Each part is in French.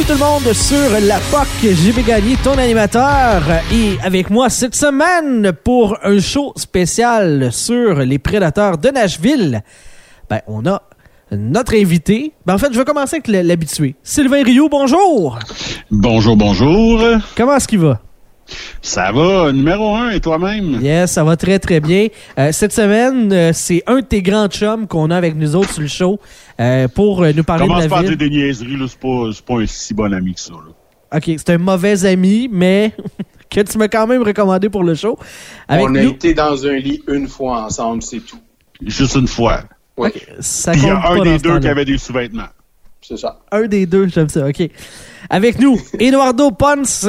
tout le monde sur la POC. JB Gagné, ton animateur. Et avec moi cette semaine pour un show spécial sur les Prédateurs de Nashville, on a notre invité. En fait, je vais commencer avec l'habitué. Sylvain Rioux, bonjour. Bonjour, bonjour. Comment est-ce qu'il va? Ça va, numéro 1, et toi-même? Yes, ça va très, très bien. Cette semaine, c'est un de tes grands chums qu'on a avec nous autres sur le show pour nous parler de la ville. Commence pas à dire des niaiseries, là, c'est pas un si bon ami que ça. Là. OK, c'est un mauvais ami, mais que tu m'as quand même recommandé pour le show. On a été dans un lit une fois ensemble, c'est tout. Juste une fois. Oui. Okay, il y a un des deux qui avait des sous-vêtements. C'est ça. Un des deux, j'aime ça, OK. Avec nous, Eduardo Ponce.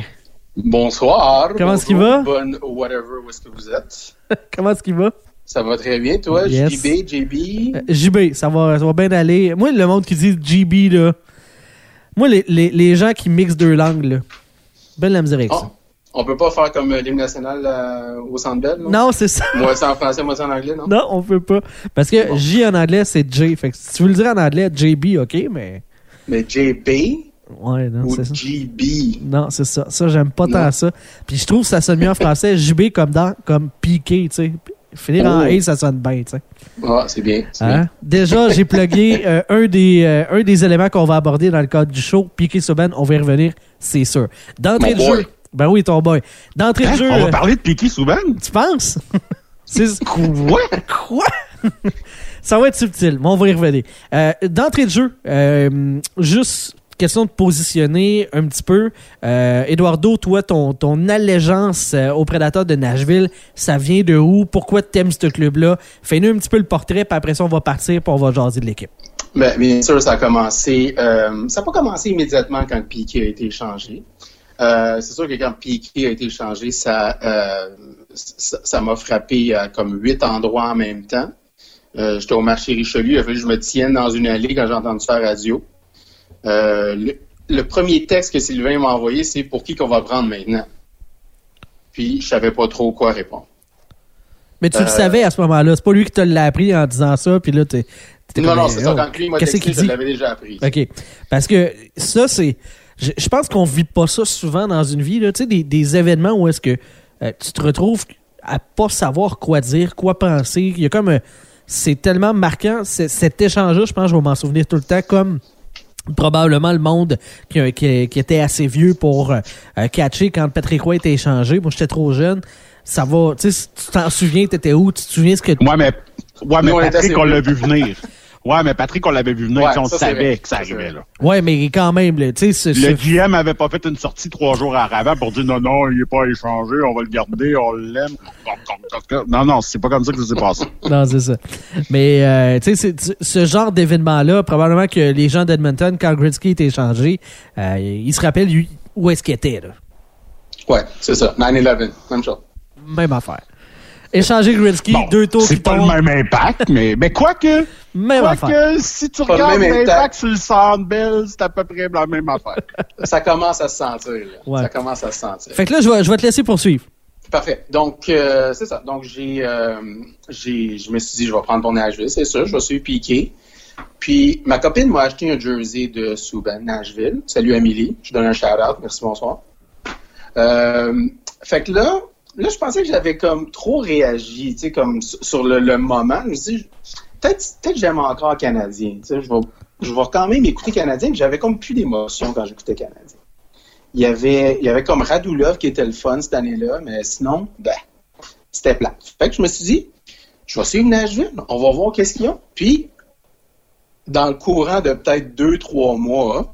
Bonsoir. Comment est-ce qu'il va? Bonne whatever, où est-ce que vous êtes? Comment est-ce qu'il va? Ça va très bien, toi? Yes. JB? JB, ça va bien aller. Moi, le monde qui dit JB, là, moi, les gens qui mixent deux langues, là, ben la misère avec ça. On peut pas faire comme l'hymne national au Centre Bell, non? Non, c'est ça. Moi, c'est en français, moi, c'est en anglais, non? Non, on peut pas. Parce que J en anglais, c'est J. Fait que si tu veux le dire en anglais, JB, OK, mais... Mais JB? Ouais, non, ou c'est ça. GB? Non, c'est ça. Ça, j'aime pas tant ça. Puis je trouve que ça sonne mieux en français. JB comme piqué, tu sais. Finir en A, ça sonne bien, tu sais. Ah, c'est bien. Hein? Déjà, j'ai plugué un des éléments qu'on va aborder dans le cadre du show. Piqué Souban, on va y revenir, c'est sûr. D'entrée de jeu... Ben oui, ton boy. D'entrée de jeu... On va parler de Piqué Souban? Tu penses? Quoi? Quoi? Ça va être subtil, mais on va y revenir. D'entrée de jeu, juste... question de positionner un petit peu. Eduardo, toi, ton allégeance aux Prédateurs de Nashville, ça vient de où? Pourquoi t'aimes ce club-là? Fais-nous un petit peu le portrait, puis après ça, on va partir, puis on va jaser de l'équipe. Ben, bien sûr, ça a commencé... ça n'a pas commencé immédiatement quand Piqué a été échangé. C'est sûr que quand Piqué a été échangé, ça m'a frappé à comme 8 endroits en même temps. J'étais au marché Richelieu, il a fallu que je me tienne dans une allée quand j'ai entendu faire radio. Le premier texte que Sylvain m'a envoyé, c'est pour qui qu'on va prendre maintenant. Puis je savais pas trop quoi répondre. Mais tu le savais à ce moment-là, c'est pas lui qui te l'a appris en disant ça, puis là t'es non, c'est ça. Quand lui m'a texté, je l'avais déjà appris. OK. Parce que ça, c'est... Je pense qu'on vit pas ça souvent dans une vie, là. Tu sais, des événements où est-ce que tu te retrouves à pas savoir quoi dire, quoi penser. Il y a comme... c'est tellement marquant, cet échange-là, je pense que je vais m'en souvenir tout le temps, comme... probablement le monde qui était assez vieux pour catcher quand Patrick Roy était échangé. Moi, j'étais trop jeune. Ça va, tu sais, tu t'en souviens, t'étais où? Tu te souviens ce que... Ouais, mais Patrick, on l'a vu venir. Ouais, mais Patrick, on l'avait vu venir. Ouais, on savait que ça arrivait, là. Ouais, mais quand même, tu sais... Le GM avait pas fait une sortie 3 jours avant pour dire non, il est pas échangé, on va le garder, on l'aime. Non, c'est pas comme ça que ça s'est passé. Non, c'est ça. Mais, tu sais, ce genre d'événement-là, probablement que les gens d'Edmonton, quand Gretzky était échangé, ils se rappellent, lui, où est-ce qu'il était, là. Ouais, c'est ça. 9/11, même chose. Même affaire. Échanger Gretzky, bon, 2 tours. C'est pas le même impact, mais quoique. Même affaire. Que si tu regardes l'impact sur le Centre Bell, c'est à peu près la même affaire. Ça commence à se sentir. Là. Ouais. Ça commence à se sentir. Fait que là, je vais te laisser poursuivre. Parfait. Donc, c'est ça. Donc, je me suis dit, je vais prendre ton Nashville, c'est ça. Je vais suivre Piqué. Puis, ma copine m'a acheté un jersey de Souban Nashville. Salut, Amélie. Je donne un shout-out. Merci, bonsoir. Fait que là, je pensais que j'avais comme trop réagi, tu sais, comme sur le moment. Je me suis dit, peut-être que j'aime encore Canadien. Tu sais, je vais quand même écouter Canadien, mais j'avais comme plus d'émotion quand j'écoutais Canadien. Il y avait comme Radulov qui était le fun cette année-là, mais sinon, c'était plat. Fait que je me suis dit, je vais suivre Nashville, on va voir qu'est-ce qu'ils ont. Puis, dans le courant de peut-être 2-3 mois,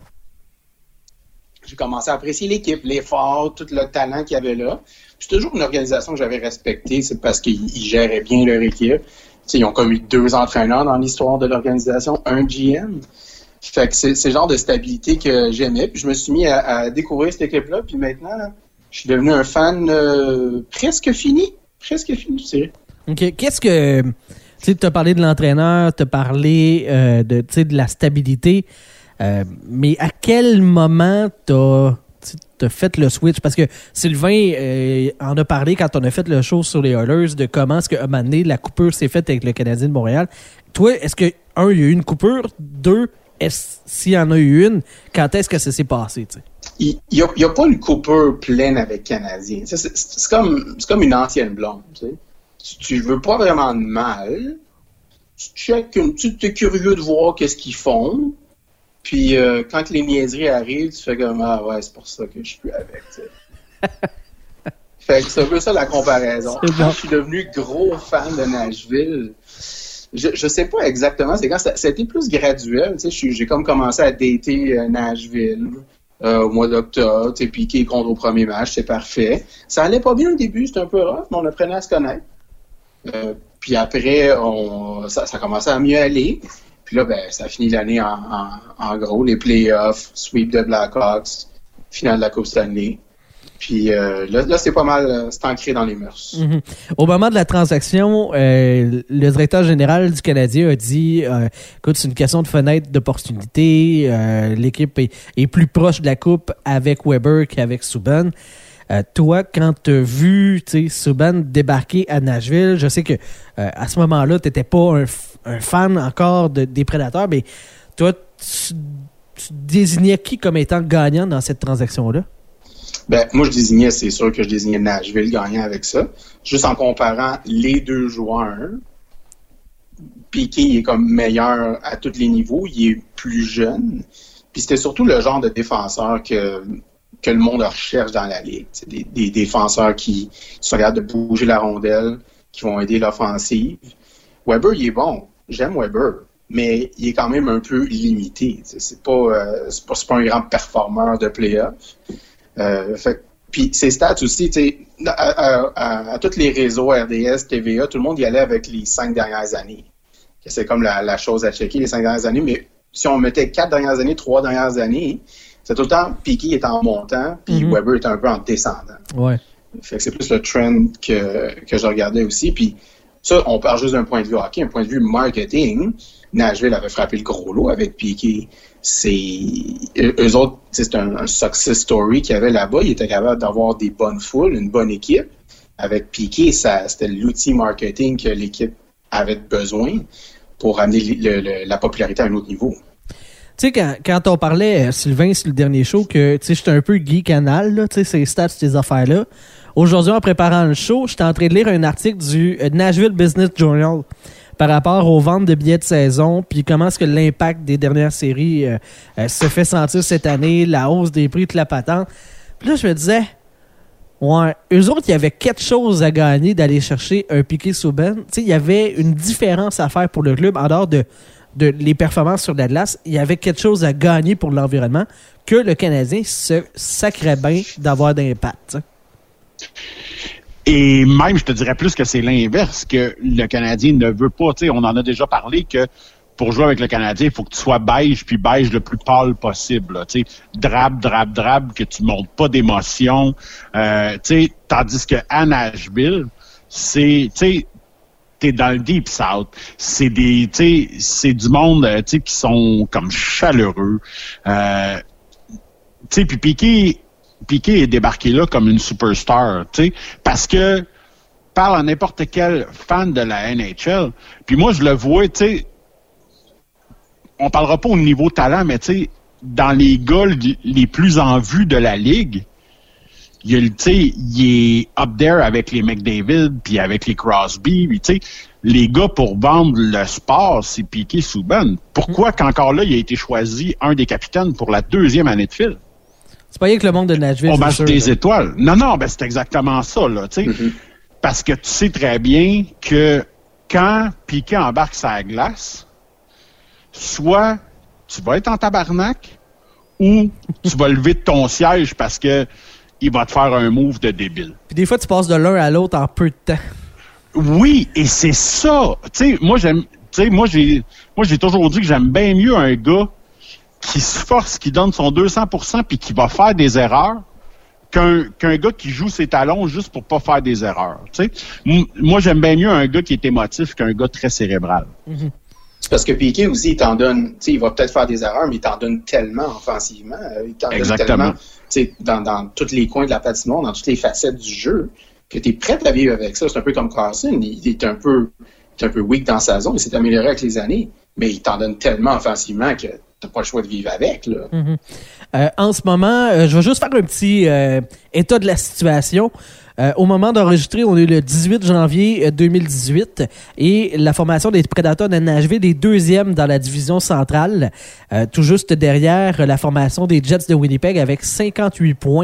j'ai commencé à apprécier l'équipe, l'effort, tout le talent qu'il y avait là. C'est toujours une organisation que j'avais respectée, c'est parce qu'ils géraient bien leur équipe. T'sais, ils ont comme eu 2 entraîneurs dans l'histoire de l'organisation, un GM. Fait que c'est le genre de stabilité que j'aimais. Puis je me suis mis à découvrir cette équipe-là. Puis maintenant, là, je suis devenu un fan presque fini, je dirais. OK. Qu'est-ce que... Tu as parlé de l'entraîneur, tu as parlé de la stabilité. Mais à quel moment t'as fait le switch? Parce que Sylvain en a parlé quand on a fait le show sur les Oilers de comment est-ce qu'à un moment donné, la coupure s'est faite avec le Canadien de Montréal. Toi, est-ce que, 1, il y a eu une coupure, 2, s'il y en a eu une, quand est-ce que ça s'est passé, tu sais? Il y a pas une coupure pleine avec Canadien. C'est comme une ancienne blonde, tu sais. Tu veux pas vraiment de mal. Tu es curieux de voir qu'est-ce qu'ils font. Puis quand les niaiseries arrivent, tu fais comme ah ouais, c'est pour ça que je suis plus avec, tu sais. Fait que c'est un peu ça la comparaison. Quand je suis devenu gros fan de Nashville, je sais pas exactement, c'est quand ça a été plus graduel, tu sais, j'ai comme commencé à dater Nashville au mois d'octobre, tu sais, Piqué contre au premier match, c'est parfait. Ça allait pas bien au début, c'était un peu rough, mais on apprenait à se connaître. Puis après, ça a commencé à mieux aller. Puis là, ben, ça a fini l'année en gros, les playoffs, sweep de Blackhawks, finale de la Coupe Stanley. Puis là, c'est pas mal, c'est ancré dans les mœurs. Mm-hmm. Au moment de la transaction, le directeur général du Canadien a dit écoute, c'est une question de fenêtre d'opportunité. L'équipe est plus proche de la Coupe avec Weber qu'avec Subban. Toi, quand tu as vu Subban débarquer à Nashville, je sais que à ce moment-là, tu n'étais pas un fan encore des Prédateurs, mais toi, tu désignais qui comme étant gagnant dans cette transaction-là? Ben, moi, c'est sûr que je désignais Nashville gagnant avec ça. Juste en comparant les deux joueurs, Piqué est comme meilleur à tous les niveaux, il est plus jeune. Puis c'était surtout le genre de défenseur que le monde recherche dans la ligue. C'est des défenseurs qui sont capables de bouger la rondelle, qui vont aider l'offensive. Weber, il est bon. J'aime Weber, mais il est quand même un peu limité. C'est pas un grand performeur de play-off. Puis ses stats aussi, à tous les réseaux RDS, TVA, tout le monde y allait avec les 5 dernières années. C'est comme la chose à checker, les 5 dernières années. Mais si on mettait 4 dernières années, 3 dernières années, c'est tout le temps Piqué est en montant, puis Weber est un peu en descendant. Ouais. Fait que c'est plus le trend que je regardais aussi. Puis ça, on parle juste d'un point de vue hockey, un point de vue marketing. Nashville avait frappé le gros lot avec Piqué. Eux autres, c'est un success story qu'il y avait là-bas. Ils étaient capables d'avoir des bonnes foules, une bonne équipe. Avec Piqué, c'était l'outil marketing que l'équipe avait besoin pour amener la popularité à un autre niveau. Tu sais, quand on parlait, Sylvain, sur le dernier show, que j'étais un peu geek anal, là, ces stats, ces affaires-là. Aujourd'hui, en préparant le show, j'étais en train de lire un article du Nashville Business Journal par rapport aux ventes de billets de saison, puis comment est-ce que l'impact des dernières séries se fait sentir cette année, la hausse des prix, toute la patente. Puis là, je me disais, ouais, eux autres, il y avait quelque chose à gagner d'aller chercher un Piqué Subban. Tu sais, il y avait une différence à faire pour le club en dehors de les performances sur la glace. Il y avait quelque chose à gagner pour l'environnement que le Canadien se sacrait bien d'avoir d'impact. Et même, je te dirais plus que c'est l'inverse, que le Canadien ne veut pas. Tu sais, on en a déjà parlé que pour jouer avec le Canadien, il faut que tu sois beige, puis beige le plus pâle possible. Là, tu sais, drabe, que tu montres pas d'émotion. Tu sais, tandis que à Nashville, c'est, tu sais, t'es dans le Deep South. C'est du monde, tu sais, qui sont comme chaleureux. Tu sais, puis Piqué est débarqué là comme une superstar, tu sais, parce que parle à n'importe quel fan de la NHL, puis moi je le vois, tu sais, on parlera pas au niveau talent, mais tu sais, dans les gars les plus en vue de la ligue, il est up there avec les McDavid, puis avec les Crosby, puis tu sais, les gars pour vendre le sport, c'est Piqué Subban. Pourquoi qu'encore là, il a été choisi un des capitaines pour la 2e année de fil? C'est pas rien que le monde de Nashville. On match des étoiles. Non, ben c'est exactement ça, là, tu sais. Mm-hmm. Parce que tu sais très bien que quand Piqué embarque sa glace, soit tu vas être en tabarnak ou tu vas lever de ton siège parce que il va te faire un move de débile. Puis des fois, tu passes de l'un à l'autre en peu de temps. Oui, et c'est ça. Tu sais, moi, j'ai toujours dit que j'aime bien mieux un gars qui se force, qui donne son 200% puis qui va faire des erreurs qu'un gars qui joue ses talons juste pour pas faire des erreurs. Tu sais, moi, j'aime bien mieux un gars qui est émotif qu'un gars très cérébral. Mm-hmm. C'est parce que Piqué aussi, il t'en donne, tu sais, il va peut-être faire des erreurs, mais il t'en donne tellement offensivement. Il t'en donne tellement, tu sais, dans tous les coins de la patinoire, dans toutes les facettes du jeu, que tu es prêt à vivre avec ça. C'est un peu comme Carson. Il est un peu weak dans sa zone. Il s'est amélioré avec les années. mais il t'en donne tellement offensivement que t'as pas le choix de vivre avec, là. Mm-hmm. En ce moment, je vais juste faire un petit état de la situation. Au moment d'enregistrer, on est le 18 janvier 2018 et la formation des Predators de Nashville est deuxième dans la division centrale, tout juste derrière la formation des Jets de Winnipeg avec 58 points.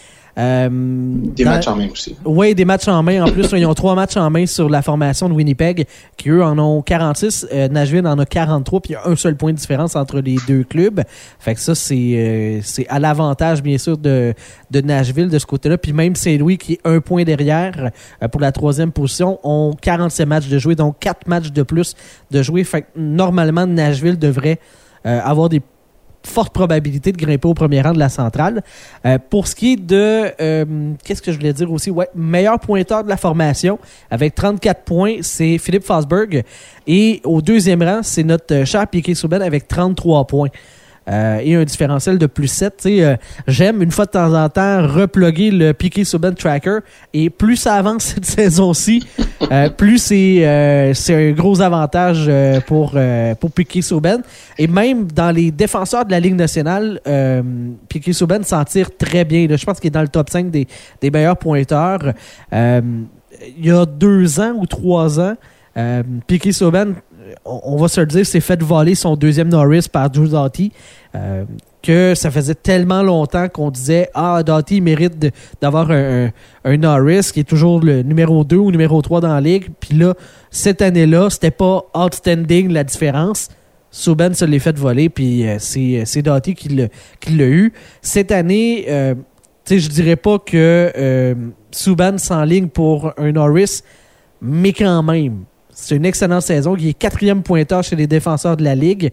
Des matchs en main aussi. Oui, des matchs en main. En plus, ils ont 3 matchs en main sur la formation de Winnipeg, qui eux en ont 46. Nashville en a 43, puis il y a un seul point de différence entre les deux clubs. Fait que ça, c'est à l'avantage, bien sûr, de Nashville de ce côté-là. Puis même Saint-Louis, qui est un point derrière pour la 3e position, ont 47 matchs de jouer, donc 4 matchs de plus de jouer. Fait que normalement, Nashville devrait avoir des forte probabilité de grimper au premier rang de la centrale. Pour ce qui est de... qu'est-ce que je voulais dire aussi? Ouais, meilleur pointeur de la formation, avec 34 points, c'est Philippe Forsberg. Et au deuxième rang, c'est notre cher Piquet Subban avec 33 points. Et un différentiel de plus 7. J'aime, une fois de temps en temps, reploguer le Piquet Subban Tracker. Et plus ça avance cette saison-ci, plus c'est un gros avantage pour Piquet Subban. Et même dans les défenseurs de la Ligue nationale, Piquet Subban s'en tire très bien. Là. Je pense qu'il est dans le top 5 des meilleurs pointeurs. Il y a 2 ans ou 3 ans, Piquet Subban, on va se le dire, s'est fait voler son deuxième Norris par Drew Doughty, que ça faisait tellement longtemps qu'on disait « Ah, Doughty mérite d'avoir un Norris qui est toujours le numéro 2 ou numéro 3 dans la Ligue. » Puis là, cette année-là, c'était pas outstanding la différence. Subban se l'est fait voler, puis c'est Doughty qui l'a eu. Cette année, je dirais pas que Subban s'enligne pour un Norris, mais quand même. C'est une excellente saison. Il est 4e pointeur chez les défenseurs de la Ligue.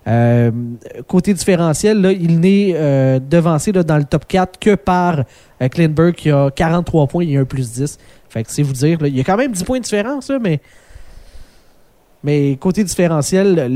Côté différentiel, là, il n'est devancé là, dans le top 4 que par Klingberg qui a 43 points et un plus 10. Fait que c'est vous dire, là, il y a quand même 10 points de différence, là, mais côté différentiel,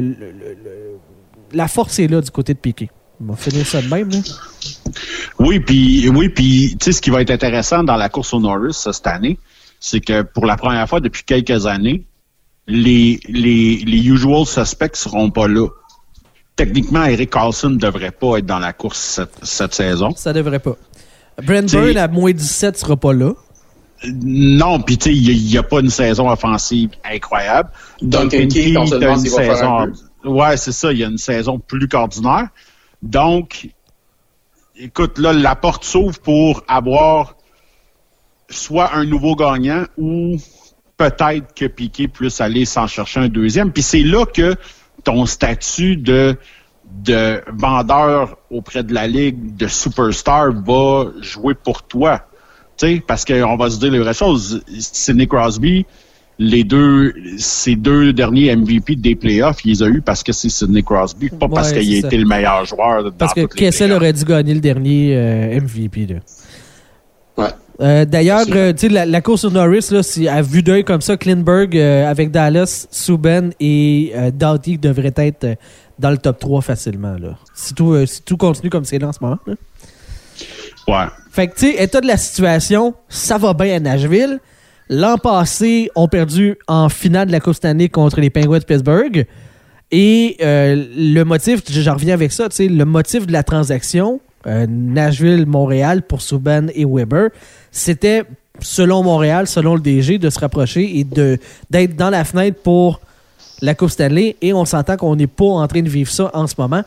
la force est là du côté de Piquet. On va finir ça de même. Là. Oui, puis tu sais, ce qui va être intéressant dans la course au Norris cette année, c'est que pour la première fois depuis quelques années, les usual suspects seront pas là. Techniquement, Erik Karlsson ne devrait pas être dans la course cette saison. Ça devrait pas. Brent Burns à moins 17 sera pas là. Non, puis tu sais, il n'y a pas une saison offensive incroyable. Duncan Keith, on se demande s'il va faire un peu. Ouais, c'est ça, il y a une saison plus qu'ordinaire. Donc, écoute, là, la porte s'ouvre pour avoir soit un nouveau gagnant ou peut-être que Piquet puisse aller s'en chercher un deuxième. Puis c'est là que ton statut de vendeur auprès de la Ligue, de superstar, va jouer pour toi. Tu sais, parce qu'on va se dire les vraies choses. Sidney Crosby, ses 2 derniers MVP des playoffs, il les a eu parce que c'est Sidney Crosby, pas parce qu'il a été le meilleur joueur dans parce que Kessel aurait dû gagner le dernier MVP. Là. Ouais. D'ailleurs, la course au Norris, là, à vue d'œil comme ça, Klingberg avec Dallas, Subban et Doughty devraient être dans le top 3 facilement. Là. Si tout continue comme c'est là en ce moment. Là. Ouais. Fait que, tu sais, état de la situation, ça va bien à Nashville. L'an passé, on perdu en finale de la Coupe Stanley contre les Penguins de Pittsburgh. Et le motif, j'en reviens avec ça, tu sais, le motif de la transaction, Nashville-Montréal pour Subban et Weber, c'était, selon Montréal, selon le DG, de se rapprocher et d'être dans la fenêtre pour la Coupe Stanley. Et on s'entend qu'on n'est pas en train de vivre ça en ce moment.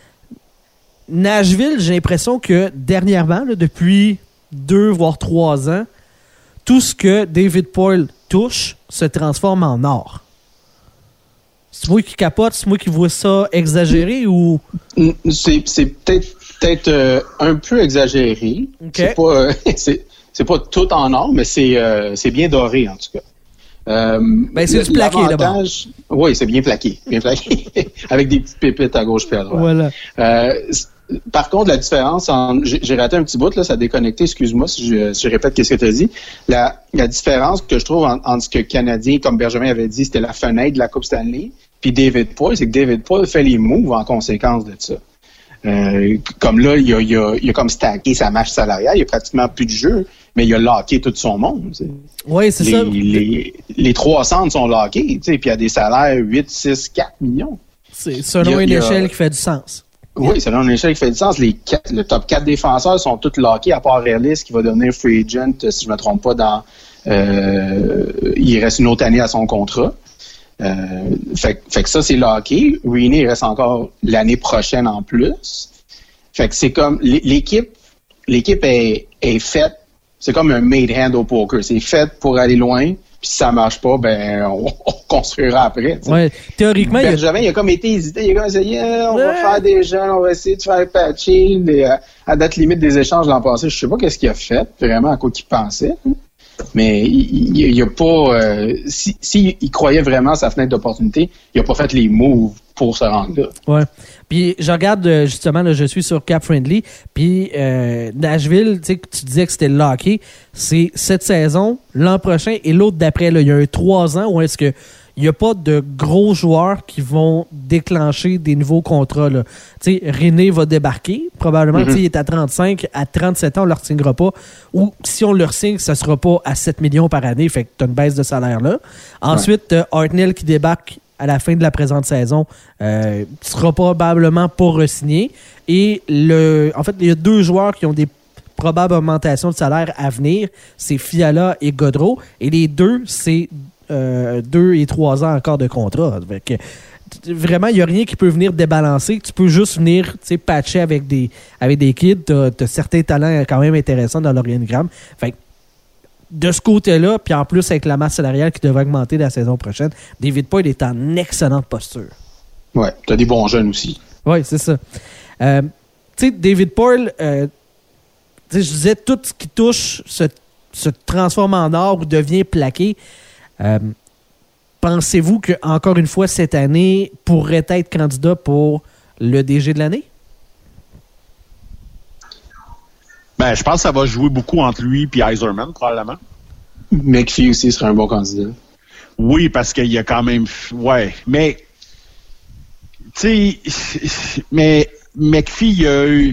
Nashville, j'ai l'impression que dernièrement, là, depuis 2 voire 3 ans, tout ce que David Poile touche se transforme en or. C'est moi qui capote, c'est moi qui vois ça exagéré ou... C'est peut-être un peu exagéré. Okay. C'est pas tout en or, mais c'est bien doré en tout cas. C'est du plaqué d'abord. Oui, c'est bien plaqué. Avec des petites pépites à gauche et à droite. Voilà. Par contre, la différence, j'ai raté un petit bout, là, ça a déconnecté, excuse-moi si je répète ce que tu as dit. La différence que je trouve entre ce que Canadien, comme Benjamin avait dit, c'était la fenêtre de la Coupe Stanley, puis David Poile, c'est que David Poile fait les moves en conséquence de ça. Comme là, il a comme stacké sa marge salariale, il y a pratiquement plus de jeu, mais il a locké tout son monde. T'sais. Oui, c'est ça. Les 3 centres sont lockés, puis il y a des salaires 8, 6, 4 millions. C'est selon une échelle qui fait du sens. Oui, selon une échelle qui fait du sens. Le top 4 défenseurs sont tous lockés, à part Ellis qui va devenir free agent, si je ne me trompe pas, il reste une autre année à son contrat. Fait que ça, c'est locké. Riney, il reste encore l'année prochaine en plus. Fait que c'est comme l'équipe est faite. C'est comme un made hand au poker. C'est fait pour aller loin. Puis si ça marche pas, ben on construira après. T'sais. Ouais, théoriquement, Benjamin, il a comme été hésité. Il a comme essayé, on va faire des jeunes, on va essayer de faire patcher. À date limite des échanges l'an passé, je sais pas qu'est-ce qu'il a fait, vraiment à quoi qu'il pensait. Mais il a pas. Il croyait vraiment à sa fenêtre d'opportunité, il a pas fait les moves pour se rendre là. Ouais. Puis je regarde justement, là, je suis sur Cap Friendly. Puis Nashville, tu sais, tu disais que c'était le hockey. C'est cette saison, l'an prochain et l'autre d'après. Là, il y a 3 ans où est-ce que il n'y a pas de gros joueurs qui vont déclencher des nouveaux contrats. Tu sais, René va débarquer. Probablement, il est à 35. À 37 ans, on ne le signera pas. Ou si on le signe, ça ne sera pas à 7 millions par année. Fait que tu as une baisse de salaire là. Ensuite, Hartnell qui débarque à la fin de la présente saison sera probablement pas re-signé. Et en fait, il y a 2 joueurs qui ont des probables augmentations de salaire à venir. C'est Fiala et Gaudreau. Et les 2, c'est 2 et 3 ans encore de contrat. Fait que, vraiment, il n'y a rien qui peut venir débalancer. Tu peux juste venir patcher avec des kids. Tu as certains talents quand même intéressants dans l'organigramme. Fait que, de ce côté-là, puis en plus avec la masse salariale qui devrait augmenter la saison prochaine, David Poile est en excellente posture. Ouais, tu as des bons jeunes aussi. Oui, c'est ça. Tu sais, David Poile, je disais, tout ce qui touche se transforme en or ou devient plaqué. Pensez-vous que encore une fois cette année pourrait être candidat pour le DG de l'année? Ben, je pense que ça va jouer beaucoup entre lui et Yzerman, probablement. McPhee aussi serait un bon candidat. Oui, parce qu'il y a quand même... Ouais, mais... Tu sais, mais McPhee,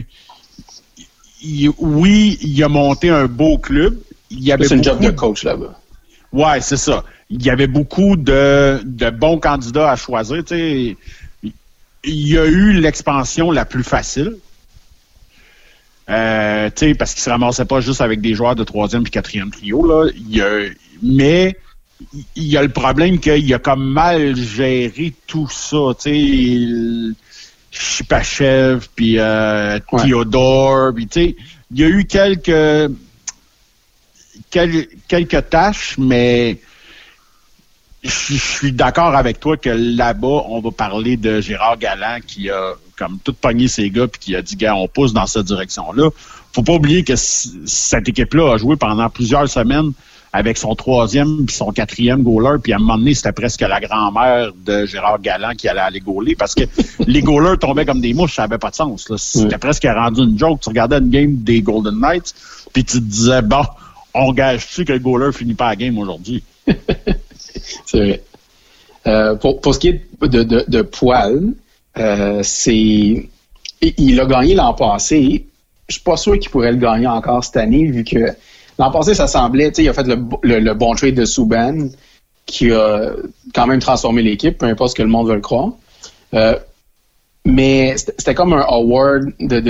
il a monté un beau club. C'est un job de coach là-bas. Ouais, c'est ça. Il y avait beaucoup de bons candidats à choisir. Tu sais, il y a eu l'expansion la plus facile. Parce qu'il se ramassait pas juste avec des joueurs de 3e et 4e trio. Là. Mais il y a le problème qu'il a comme mal géré tout ça. Chipachev, puis Theodore. Puis, il y a eu quelques tâches, mais je suis d'accord avec toi que là-bas, on va parler de Gérard Galland qui a comme tout pogné ses gars puis qui a dit, gars, on pousse dans cette direction-là. Faut pas oublier que cette équipe-là a joué pendant plusieurs semaines avec son 3e puis son 4e goaler, puis à un moment donné, c'était presque la grand-mère de Gérard Galland qui allait aller goaler parce que les goalers tombaient comme des mouches, ça n'avait pas de sens. Là. C'était presque rendu une joke. Tu regardais une game des Golden Knights puis tu te disais, bon, on gage-tu que le goaler finit pas la game aujourd'hui? C'est vrai. Pour ce qui est de Poile, il a gagné l'an passé. Je suis pas sûr qu'il pourrait le gagner encore cette année, vu que l'an passé, ça semblait, il a fait le bon trade de Subban, qui a quand même transformé l'équipe, peu importe ce que le monde veut le croire. Mais c'était comme un award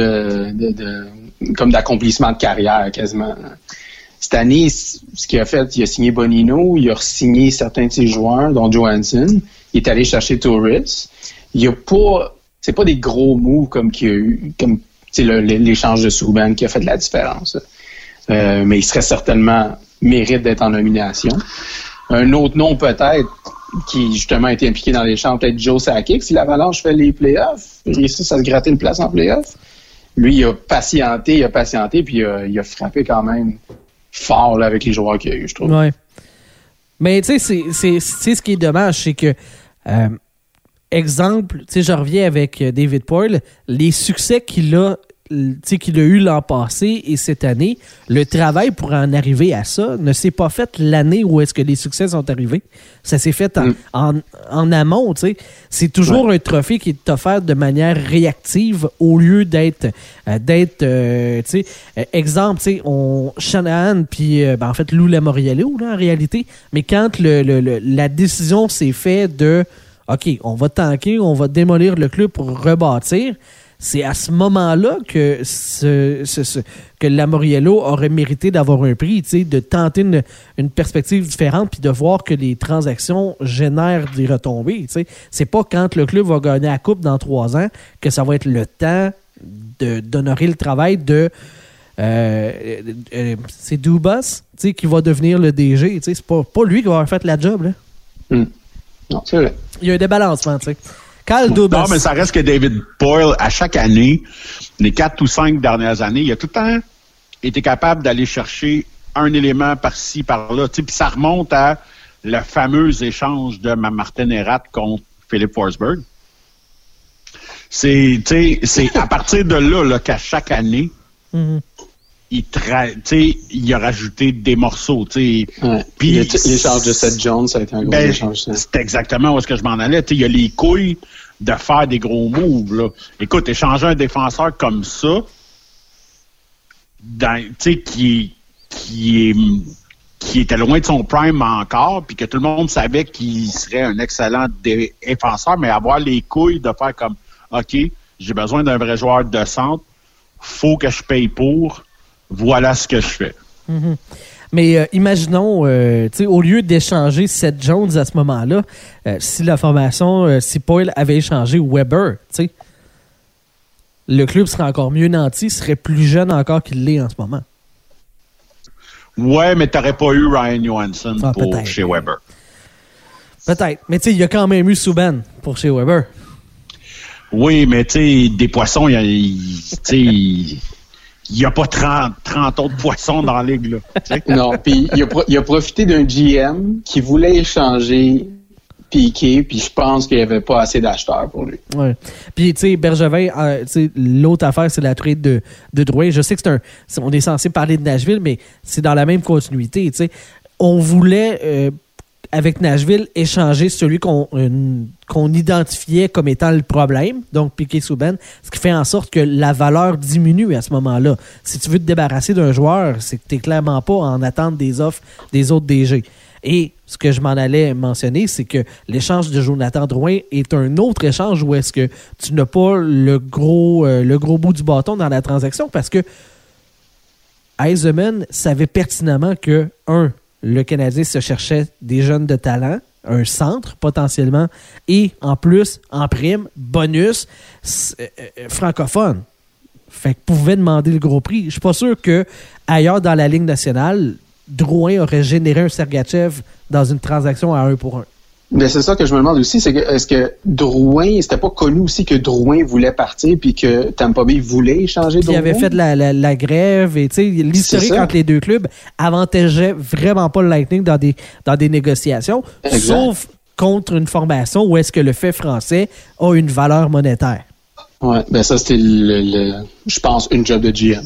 comme d'accomplissement de carrière, quasiment. Cette année, ce qu'il a fait, il a signé Bonino, il a re-signé certains de ses joueurs, dont Johansson. Il est allé chercher Torres. C'est pas des gros moves comme qu'il y a eu, comme l'échange de Subban qui a fait de la différence. Mais il serait certainement mérite d'être en nomination. Un autre nom peut-être qui justement a été impliqué dans l'échange, peut-être Joe Sakic. Si l'Avalanche fait les playoffs, réussit à se gratter une place en playoffs. Lui, il a patienté, puis il a frappé quand même fort là, avec les joueurs qu'il y a eu, je trouve. Ouais. Mais tu sais, c'est ce qui est dommage, c'est que exemple, tu sais, je reviens avec David Poile, les succès qu'il a qu'il a eu l'an passé et cette année, le travail pour en arriver à ça ne s'est pas fait l'année où est-ce que les succès sont arrivés. Ça s'est fait en amont, tu sais. C'est toujours un trophée qui est offert de manière réactive au lieu d'être tu sais, exemple, tu sais, Shanahan puis en fait Lou Lamoriello, là, en réalité, mais quand la décision s'est faite de OK, on va tanker, on va démolir le club pour rebâtir, c'est à ce moment-là que que Lamoriello aurait mérité d'avoir un prix, tu sais, de tenter une perspective différente puis de voir que les transactions génèrent des retombées, tu sais. C'est pas quand le club va gagner la coupe dans 3 ans que ça va être le temps d'honorer le travail de c'est Dubas, tu sais, qui va devenir le DG, tu sais. C'est pas lui qui va avoir fait la job, là. Non, c'est vrai. Il y a un débalancement, tu sais. Non, mais ça reste que David Poile, à chaque année, les 4 ou 5 dernières années, il a tout le temps été capable d'aller chercher un élément par-ci, par-là. Puis ça remonte à le fameux échange de Martin Erat contre Philippe Forsberg. C'est à partir de là qu'à chaque année, il a rajouté des morceaux. Puis l'échange de Seth Jones, ça a été un gros échange. C'est exactement où est-ce que je m'en allais. Il y a les couilles de faire des gros moves. Là. Écoute, échanger un défenseur comme ça, qui était loin de son prime encore, puis que tout le monde savait qu'il serait un excellent défenseur, mais avoir les couilles de faire comme OK, j'ai besoin d'un vrai joueur de centre, faut que je paye pour, voilà ce que je fais. Mm-hmm. Mais imaginons, au lieu d'échanger Seth Jones à ce moment-là, si la formation, si Poile avait échangé Weber, le club serait encore mieux nanti, serait plus jeune encore qu'il l'est en ce moment. Ouais, mais t'aurais pas eu Ryan Johansson pour chez Weber. Peut-être. Mais il y a quand même eu Subban pour chez Weber. Oui, mais des poissons, il n'y a pas 30 autres poissons dans la ligue, là. Non, puis il a profité d'un GM qui voulait échanger Piqué, puis je pense qu'il n'y avait pas assez d'acheteurs pour lui. Oui. Puis, Bergevin, l'autre affaire, c'est la trade de Drouin. Je sais que on est censé parler de Nashville, mais c'est dans la même continuité, On voulait, avec Nashville, échanger celui qu'on identifiait comme étant le problème, donc Piquet-Subban, ce qui fait en sorte que la valeur diminue à ce moment-là. Si tu veux te débarrasser d'un joueur, c'est que tu n'es clairement pas en attente des offres des autres DG. Et ce que je m'en allais mentionner, c'est que l'échange de Jonathan Drouin est un autre échange où est-ce que tu n'as pas le gros bout du bâton dans la transaction parce que Yzerman savait pertinemment que, le Canadien se cherchait des jeunes de talent, un centre potentiellement, et en plus, en prime, bonus, francophone. Fait que pouvait demander le gros prix. Je suis pas sûr que ailleurs dans la Ligue nationale, Drouin aurait généré un Sergachev dans une transaction à 1 pour 1. Mais c'est ça que je me demande aussi, c'est que est-ce que Drouin, c'était pas connu aussi que Drouin voulait partir puis que Tampa Bay voulait échanger Drouin? Il avait fait de la grève et l'historique entre les deux clubs avantageait vraiment pas le Lightning dans des négociations, exact. Sauf contre une formation où est-ce que le fait français a une valeur monétaire. Ouais, ben ça c'était je pense une job de GM.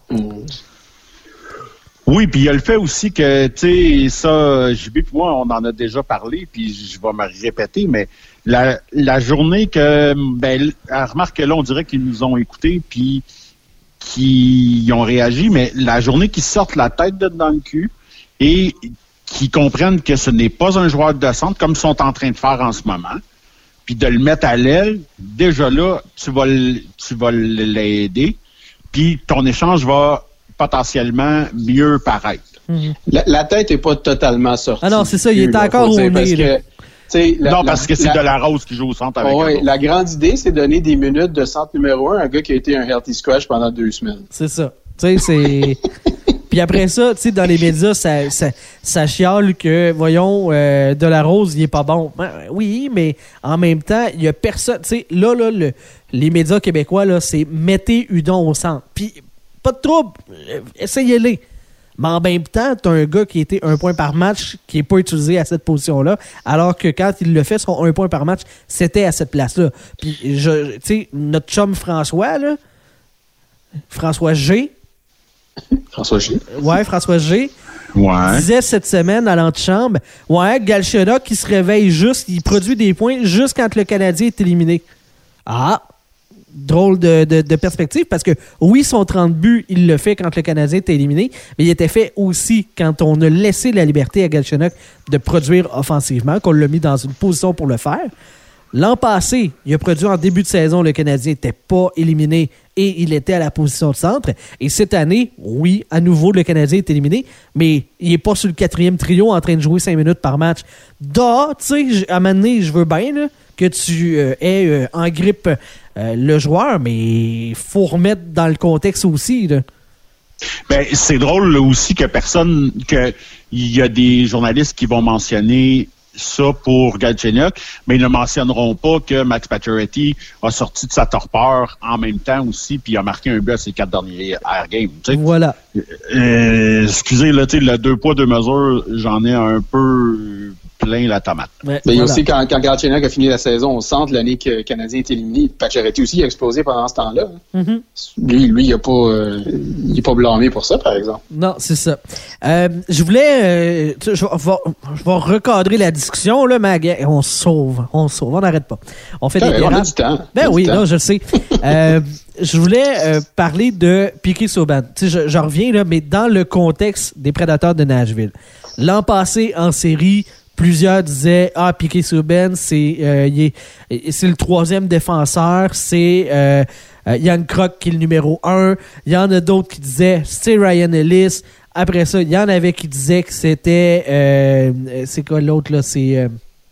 Oui, puis il y a le fait aussi que, tu sais, ça, JB et moi, on en a déjà parlé, puis je vais me répéter, mais la journée que, remarque que là, on dirait qu'ils nous ont écoutés, puis qu'ils ont réagi, mais la journée qu'ils sortent la tête dans le cul et qu'ils comprennent que ce n'est pas un joueur de centre, comme ils sont en train de faire en ce moment, puis de le mettre à l'aile, déjà là, tu vas l'aider, puis ton échange va potentiellement mieux paraître. Mm-hmm. La tête n'est pas totalement sortie. Ah non, c'est ça, il est encore au nez. Parce que c'est de la Rose qui joue au centre avec Oui, la grande idée, c'est de donner des minutes de centre numéro 1 à un gars qui a été un healthy scratch pendant 2 semaines. C'est ça. Tu sais, c'est... Puis après ça, tu sais, dans les médias, ça chiale que, voyons, de la Rose, il est pas bon. Oui, mais en même temps, il y a personne... Tu sais, là, les médias québécois, là, c'est « mettez Hudon au centre ». Puis pas de trouble, essayez-les. Mais en même temps, tu as un gars qui a été 1 point par match qui n'est pas utilisé à cette position-là, alors que quand il le fait, son 1 point par match, c'était à cette place-là. Puis, tu sais, notre chum François, là, François G. François G. Ouais, François G. Ouais. Disait cette semaine à l'antichambre, Galchenyuk qui se réveille juste, il produit des points juste quand le Canadien est éliminé. Ah, drôle de perspective, parce que oui, son 30 buts, il le fait quand le Canadien est éliminé, mais il était fait aussi quand on a laissé la liberté à Galchenyuk de produire offensivement, qu'on l'a mis dans une position pour le faire. L'an passé, il a produit en début de saison, le Canadien n'était pas éliminé et il était à la position de centre. Et cette année, oui, à nouveau, le Canadien est éliminé, mais il n'est pas sur le 4e trio en train de jouer 5 minutes par match. Tu sais, à un moment donné, je veux bien là, que tu aies en grippe le joueur, mais il faut remettre dans le contexte aussi. Là. Ben, c'est drôle là, aussi qu'il y a des journalistes qui vont mentionner ça pour Galchenyuk, mais ils ne mentionneront pas que Max Pacioretty a sorti de sa torpeur en même temps aussi, puis il a marqué un but à ses 4 derniers air games. Voilà. Excusez, là, le 2 poids, 2 mesures, j'en ai un peu plein la tomate. Ouais, mais il y a aussi, quand Galchenyuk a fini la saison au centre, l'année que le Canadien est éliminé, Pacioretty aussi a explosé pendant ce temps-là. Mm-hmm. Lui, il n'est pas blâmé pour ça, par exemple. Non, c'est ça. Je voulais... je vais recadrer la discussion, là, mais on se sauve, on n'arrête pas. On fait des on a du temps. Ben oui, là, je le sais. Je voulais parler de Piquet Subban. Je reviens, là, mais dans le contexte des Prédateurs de Nashville. L'an passé, en série, plusieurs disaient Piquet Subban, c'est le 3e défenseur, c'est Yann Krok qui est le numéro 1. Il y en a d'autres qui disaient c'est Ryan Ellis. Après ça, il y en avait qui disaient que c'était c'est quoi l'autre là, c'est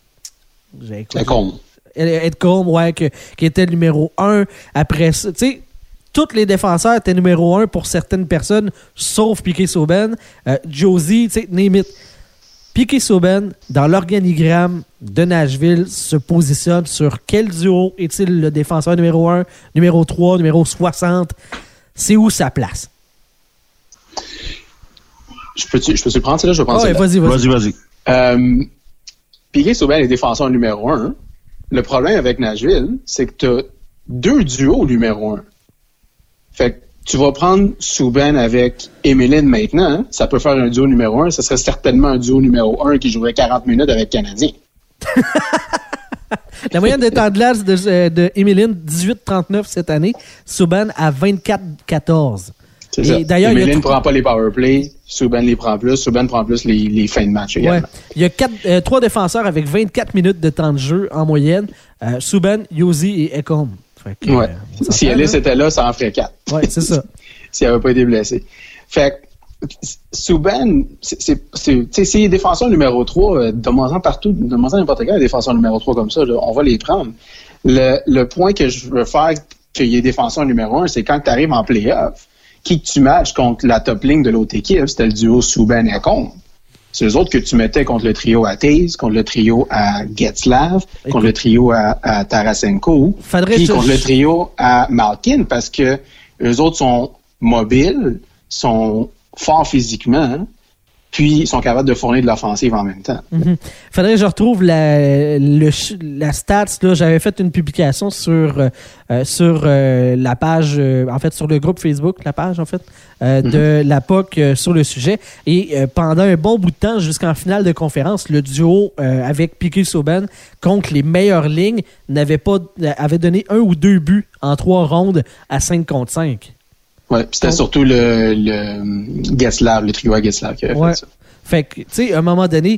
Edcombe, ouais, qui était le numéro 1. Après ça, tu sais, tous les défenseurs étaient numéro 1 pour certaines personnes, sauf Piquet Subban. Josie, tu sais, name it. Piquet Subban, dans l'organigramme de Nashville, se positionne sur quel duo est-il le défenseur numéro 1, numéro 3, numéro 60? C'est où sa place? Je peux-tu le prendre, là? Je vais prendre vas-y. Piquet Subban est défenseur numéro 1. Le problème avec Nashville, c'est que tu as 2 duos numéro 1. Fait que tu vas prendre Subban avec Emeline maintenant, hein? Ça peut faire un duo numéro 1. Ça serait certainement un duo numéro 1 qui jouerait 40 minutes avec Canadien. La moyenne de temps de glace de Emeline, 18-39 cette année. Subban à 24-14. C'est ça. D'ailleurs, Emeline ne prend pas les powerplays. Subban les prend plus. Subban prend plus les fins de match également. Ouais. Il y a 3 défenseurs avec 24 minutes de temps de jeu en moyenne. Subban, Josie et Ekholm. Ouais. Si Ellis était là, ça en ferait 4. Oui, c'est ça. S'il n'avait pas été blessé. Fait que Subban, c'est défenseur numéro 3, demandant partout, demandant n'importe quel défenseur numéro 3 comme ça, là, on va les prendre. Le point que je veux faire qu'il y ait défenseur numéro 1, c'est quand tu arrives en play-off, qui que tu matches contre la top ligne de l'autre équipe, c'était le duo Subban et Ekholm. C'est eux autres que tu mettais contre le trio à Taze, contre le trio à Getzlaf, contre le trio à Tarasenko, puis contre le trio à Malkin, parce que eux autres sont mobiles, sont forts physiquement, hein, puis sont capables de fournir de l'offensive en même temps. Mm-hmm. Faudrait que je retrouve la stats. Là. J'avais fait une publication sur la page, en fait, sur le groupe Facebook, la page, en fait, de la POC sur le sujet. Et pendant un bon bout de temps, jusqu'en finale de conférence, le duo avec Piquet Subban contre les meilleures lignes avait donné 1 ou 2 buts en 3 rondes à 5 contre 5. Oui, c'était surtout le Getzlaf, le trio à Getzlaf qui avait fait ça. Fait que, tu sais, à un moment donné,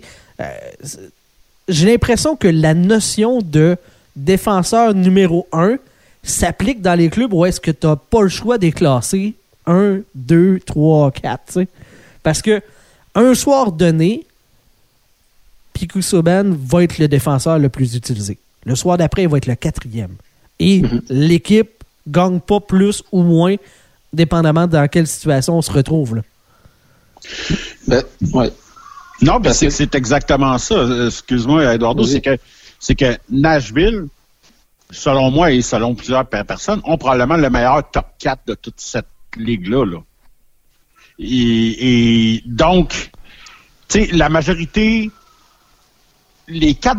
j'ai l'impression que la notion de défenseur numéro 1 s'applique dans les clubs où est-ce que tu n'as pas le choix de les classer 1, 2, 3, 4, tu sais. Parce que un soir donné, Piquet Subban va être le défenseur le plus utilisé. Le soir d'après, il va être le 4e. Et l'équipe gagne pas plus ou moins dépendamment dans quelle situation on se retrouve. Là. Non, ben c'est exactement ça. Excuse-moi, Eduardo, c'est que Nashville, selon moi et selon plusieurs personnes, ont probablement le meilleur top 4 de toute cette ligue-là. Là. Et donc, tu sais, la majorité, les 4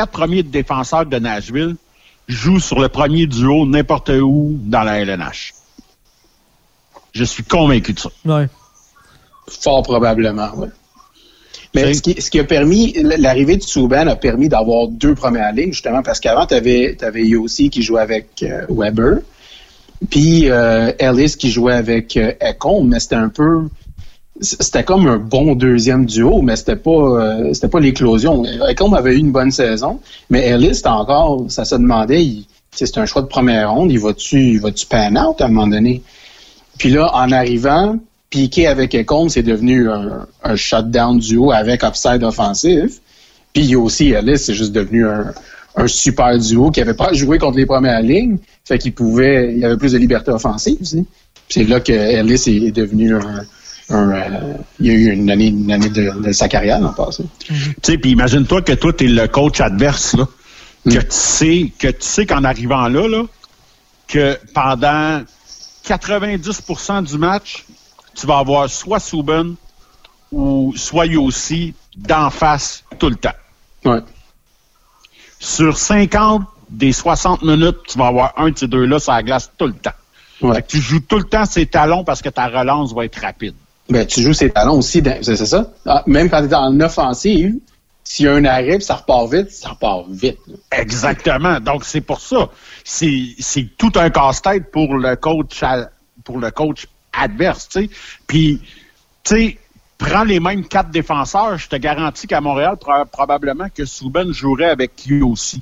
premiers défenseurs de Nashville jouent sur le premier duo n'importe où dans la LNH. Je suis convaincu de ça. Ouais. Fort probablement, oui. Mais ce qui a permis, l'arrivée de Subban a permis d'avoir 2 premières lignes, justement, parce qu'avant, tu avais Yossi qui jouait avec Weber, puis Ellis qui jouait avec Ekholm, mais c'était comme un bon deuxième duo, mais c'était pas l'éclosion. Ekholm avait eu une bonne saison, mais Ellis, ça se demandait, c'est un choix de première ronde, il va-tu pan out à un moment donné? Puis là, en arrivant, Piqué avec Ekholm, c'est devenu un shutdown duo avec upside offensif. Puis aussi, Ellis, c'est juste devenu un super duo qui avait pas joué contre les premières lignes, fait qu'il avait plus de liberté offensive aussi. Puis c'est là que Ellis est devenu il y a eu une année de sa carrière l'an passé. Tu sais, puis imagine-toi que toi, t'es le coach adverse, là, que tu sais qu'en arrivant là, que pendant 90% du match, tu vas avoir soit Subban ou soit Yossi d'en face tout le temps. Ouais. Sur 50 des 60 minutes, tu vas avoir un de ces deux-là sur la glace tout le temps. Ouais. Fait que tu joues tout le temps ses talons parce que ta relance va être rapide. Ben, tu joues ses talons aussi, c'est ça? Même quand tu es en offensive, s'il y a un arrêt et ça repart vite. Là. Exactement. Donc, c'est pour ça. C'est tout un casse-tête pour le coach adverse, tu sais. Puis, tu sais, prends les mêmes 4 défenseurs, je te garantis qu'à Montréal, probablement que Subban jouerait avec lui aussi.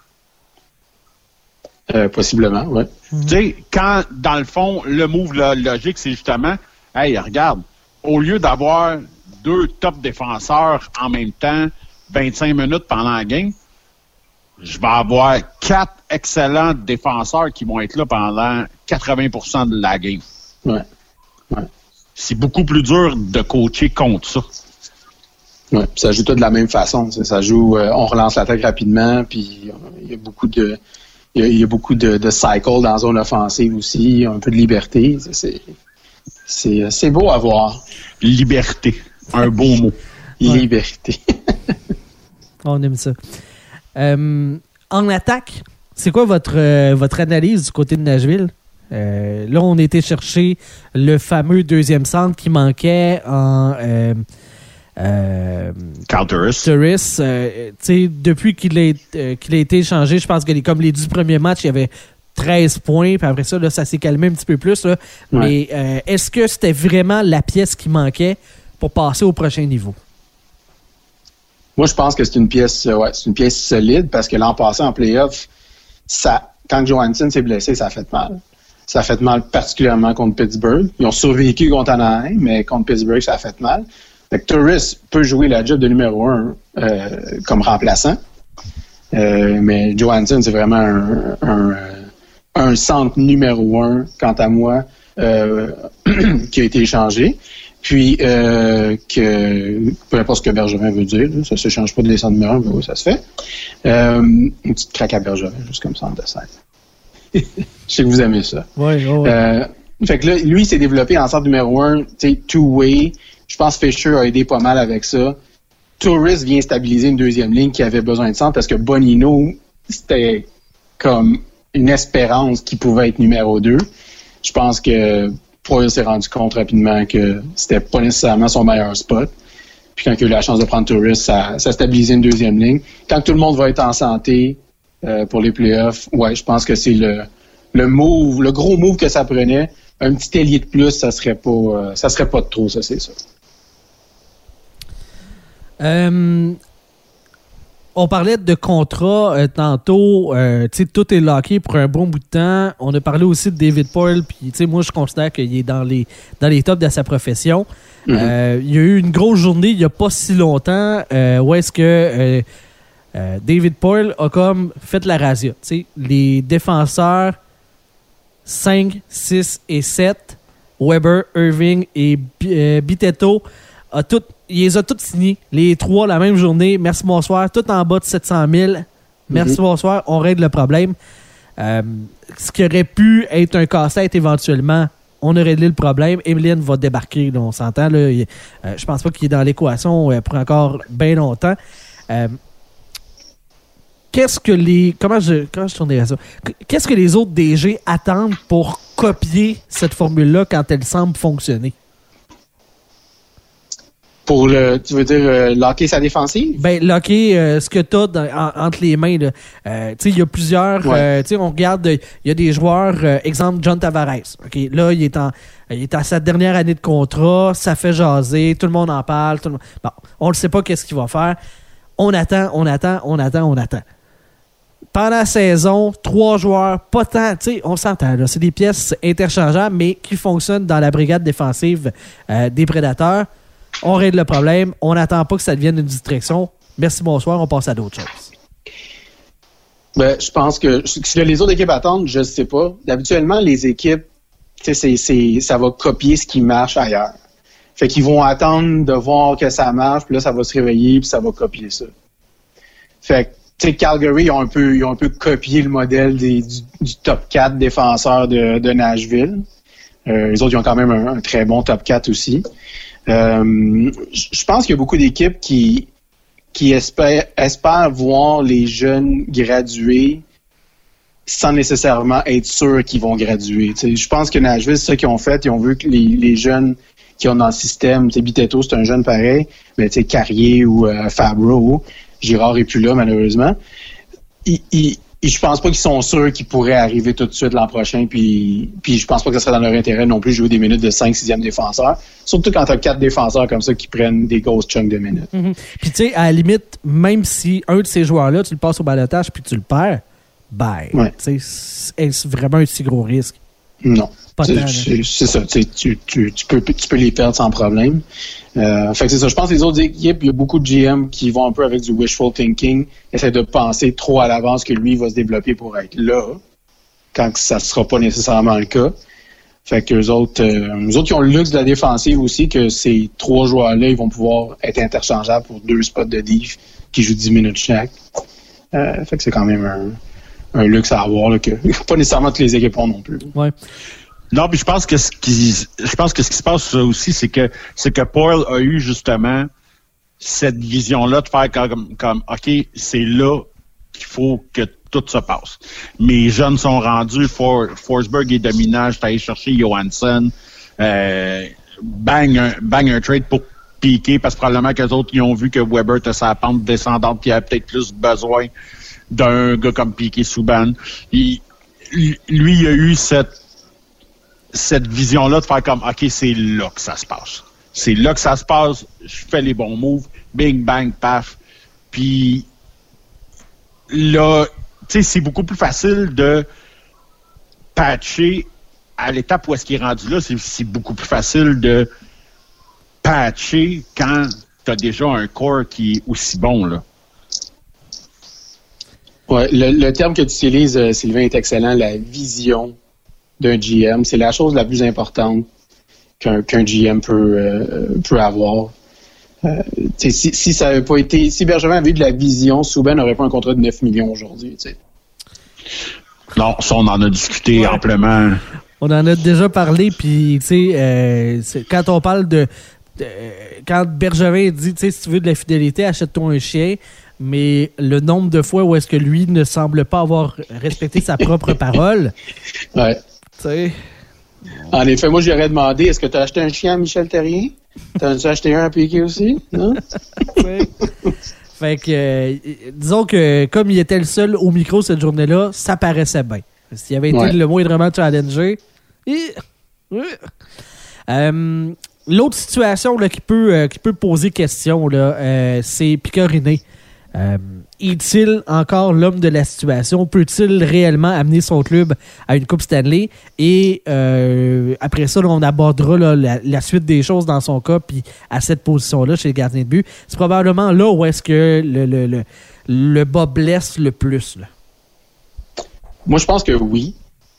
Possiblement, oui. Tu sais, quand, dans le fond, le move logique, c'est justement, hey, regarde, au lieu d'avoir 2 top défenseurs en même temps, 25 minutes pendant la game, je vais avoir 4 excellents défenseurs qui vont être là pendant 80% de la game. Ouais. C'est beaucoup plus dur de coacher contre ça. Ouais, ça joue tout de la même façon. Ça joue, on relance l'attaque rapidement, puis il y a beaucoup de cycle dans la zone offensive aussi, un peu de liberté. C'est beau à voir. Liberté, un beau mot. Liberté. On aime ça. En attaque, c'est quoi votre analyse du côté de Nashville? Là, on était chercher le fameux deuxième centre qui manquait en Carl Turris. Depuis qu'il a été échangé, je pense que comme les 10 premiers matchs, il y avait 13 points, puis après ça, là, ça s'est calmé un petit peu plus. Là. Ouais. Mais est-ce que c'était vraiment la pièce qui manquait pour passer au prochain niveau? Moi, je pense que c'est une pièce solide parce que l'an passé en playoff, quand Johansson s'est blessé, ça a fait mal. Ça a fait mal particulièrement contre Pittsburgh. Ils ont survécu contre Anaheim, mais contre Pittsburgh, ça a fait mal. Fait que Turris peut jouer la job de numéro 1 comme remplaçant. Mais Johansson, c'est vraiment un centre numéro 1, quant à moi, qui a été échangé. Puis, peu importe ce que Bergevin veut dire, ça ne se change pas de les centres numéro 1, mais oui, ça se fait. Une petite craque à Bergevin, juste comme centre de scène. Je sais que vous aimez ça. Oui. Fait que là, lui, il s'est développé en centre numéro 1, tu sais, two-way. Je pense que Fisher a aidé pas mal avec ça. Turris vient stabiliser une deuxième ligne qui avait besoin de centre parce que Bonino, c'était comme une espérance qu'il pouvait être numéro 2. Je pense que Poyle s'est rendu compte rapidement que c'était pas nécessairement son meilleur spot. Puis quand il a eu la chance de prendre Turris, ça a stabilisé une deuxième ligne. Quand tout le monde va être en santé pour les playoffs, ouais, je pense que c'est le gros move que ça prenait. Un petit ailier de plus, ça serait pas de trop, ça, c'est ça. On parlait de contrat tantôt. Tout est locké pour un bon bout de temps. On a parlé aussi de David Poyle. Puis, moi, je considère qu'il est dans les tops de sa profession. Mm-hmm. Il y a eu une grosse journée il n'y a pas si longtemps où est-ce que David Poyle a comme fait la razzia. Les défenseurs 5, 6 et 7, Weber, Irving et Bitetto, il les a tous signés, les 3 la même journée. Merci, bonsoir. Tout en bas de 700 000. Merci, bonsoir. On règle le problème. Ce qui aurait pu être un casse-tête éventuellement, on a réglé le problème. Emeline va débarquer, là, on s'entend. Là, je pense pas qu'il est dans l'équation pour encore bien longtemps. Qu'est-ce que les autres DG attendent pour copier cette formule-là quand elle semble fonctionner? Tu veux dire locker sa défensive? Ben, locker ce que t'as entre les mains, là. Tu sais, il y a plusieurs, tu sais, on regarde, il y a des joueurs, exemple, John Tavares. OK, là, il est à sa dernière année de contrat, ça fait jaser, tout le monde en parle, bon, on ne sait pas qu'est-ce qu'il va faire. On attend. Pendant la saison, 3 joueurs, pas tant, tu sais, on s'entend, là, c'est des pièces interchangeables, mais qui fonctionnent dans la brigade défensive des Prédateurs. On règle le problème, on n'attend pas que ça devienne une distraction. Merci, bonsoir, on passe à d'autres choses. Ben, je pense que si les autres équipes attendent, je ne sais pas. Habituellement, les équipes, ça va copier ce qui marche ailleurs. Fait qu'ils vont attendre de voir que ça marche, puis là, ça va se réveiller, puis ça va copier ça. Fait que, tu sais, Calgary, ils ont un peu copié le modèle du top 4 défenseurs de Nashville. Les autres, ils ont quand même un très bon top 4 aussi. Je pense qu'il y a beaucoup d'équipes qui espèrent voir les jeunes graduer sans nécessairement être sûrs qu'ils vont graduer. T'sais, je pense que Nashville, c'est ça qu'ils ont fait. Ils ont vu que les jeunes qui ont dans le système, Bitetto, c'est un jeune pareil, mais Carrier ou Fabro, Girard est plus là malheureusement. Je pense pas qu'ils sont sûrs qu'ils pourraient arriver tout de suite l'an prochain, puis je pense pas que ce serait dans leur intérêt non plus de jouer des minutes de 5-6e défenseur. Surtout quand t'as 4 défenseurs comme ça qui prennent des grosses chunks de minutes. Mm-hmm. Puis tu sais, à la limite, même si un de ces joueurs-là, tu le passes au balotage puis tu le perds, est-ce vraiment un si gros risque? Non. C'est ça. Tu peux les perdre sans problème. Fait que c'est ça. Je pense que les autres équipes, il y a beaucoup de GM qui vont un peu avec du wishful thinking, essaient de penser trop à l'avance que lui va se développer pour être là, quand ça ne sera pas nécessairement le cas. Fait que eux autres, qui ont le luxe de la défensive aussi, que ces 3 joueurs-là, ils vont pouvoir être interchangeables pour 2 spots de div qui jouent 10 minutes chaque. Fait que c'est quand même un luxe à avoir, là, que pas nécessairement toutes les équipes ont non plus. Ouais. Non, puis je pense que ce qui se passe aussi, c'est que Paul a eu justement cette vision-là de faire comme OK, c'est là qu'il faut que tout se passe. Mes jeunes sont rendus, Forsberg est dominant, je suis allé chercher Johansson, bang un trade pour piquer, parce que probablement qu'eux autres, ils ont vu que Weber était sa pente descendante, puis il avait peut-être plus besoin d'un gars comme Piquet-Souban. Lui, il a eu cette vision-là de faire comme, OK, c'est là que ça se passe. C'est là que ça se passe, je fais les bons moves, bing, bang, paf. Puis là, tu sais, c'est beaucoup plus facile de patcher à l'étape où est-ce qu'il est rendu là. C'est beaucoup plus facile de patcher quand tu as déjà un corps qui est aussi bon, là. Ouais, le terme que tu utilises, Sylvain, est excellent, la vision d'un GM. C'est la chose la plus importante qu'un GM peut avoir. Si ça n'avait pas été, si Bergevin avait eu de la vision, Souban n'aurait pas un contrat de 9 millions aujourd'hui. T'sais. Non, ça, on en a discuté amplement. On en a déjà parlé, puis tu sais, quand on parle quand Bergevin dit, tu sais, si tu veux de la fidélité, achète-toi un chien. Mais le nombre de fois où est-ce que lui ne semble pas avoir respecté sa propre parole. Ouais. Tu sais. En effet, moi, j'aurais demandé, est-ce que tu as acheté un chien à Michel Terrien? T'as-tu acheté un à Piquet aussi? Non? Ouais. Fait que, disons que comme il était le seul au micro cette journée-là, ça paraissait bien. S'il avait été le moindrement challengé. L'autre situation là, qui peut poser question, là, c'est Picorine. Est-il encore l'homme de la situation? Peut-il réellement amener son club à une Coupe Stanley? Et après ça, là, on abordera là, la suite des choses dans son cas, puis à cette position-là chez le gardien de but. C'est probablement là où est-ce que le bas blesse le plus. Là. Moi, je pense que oui.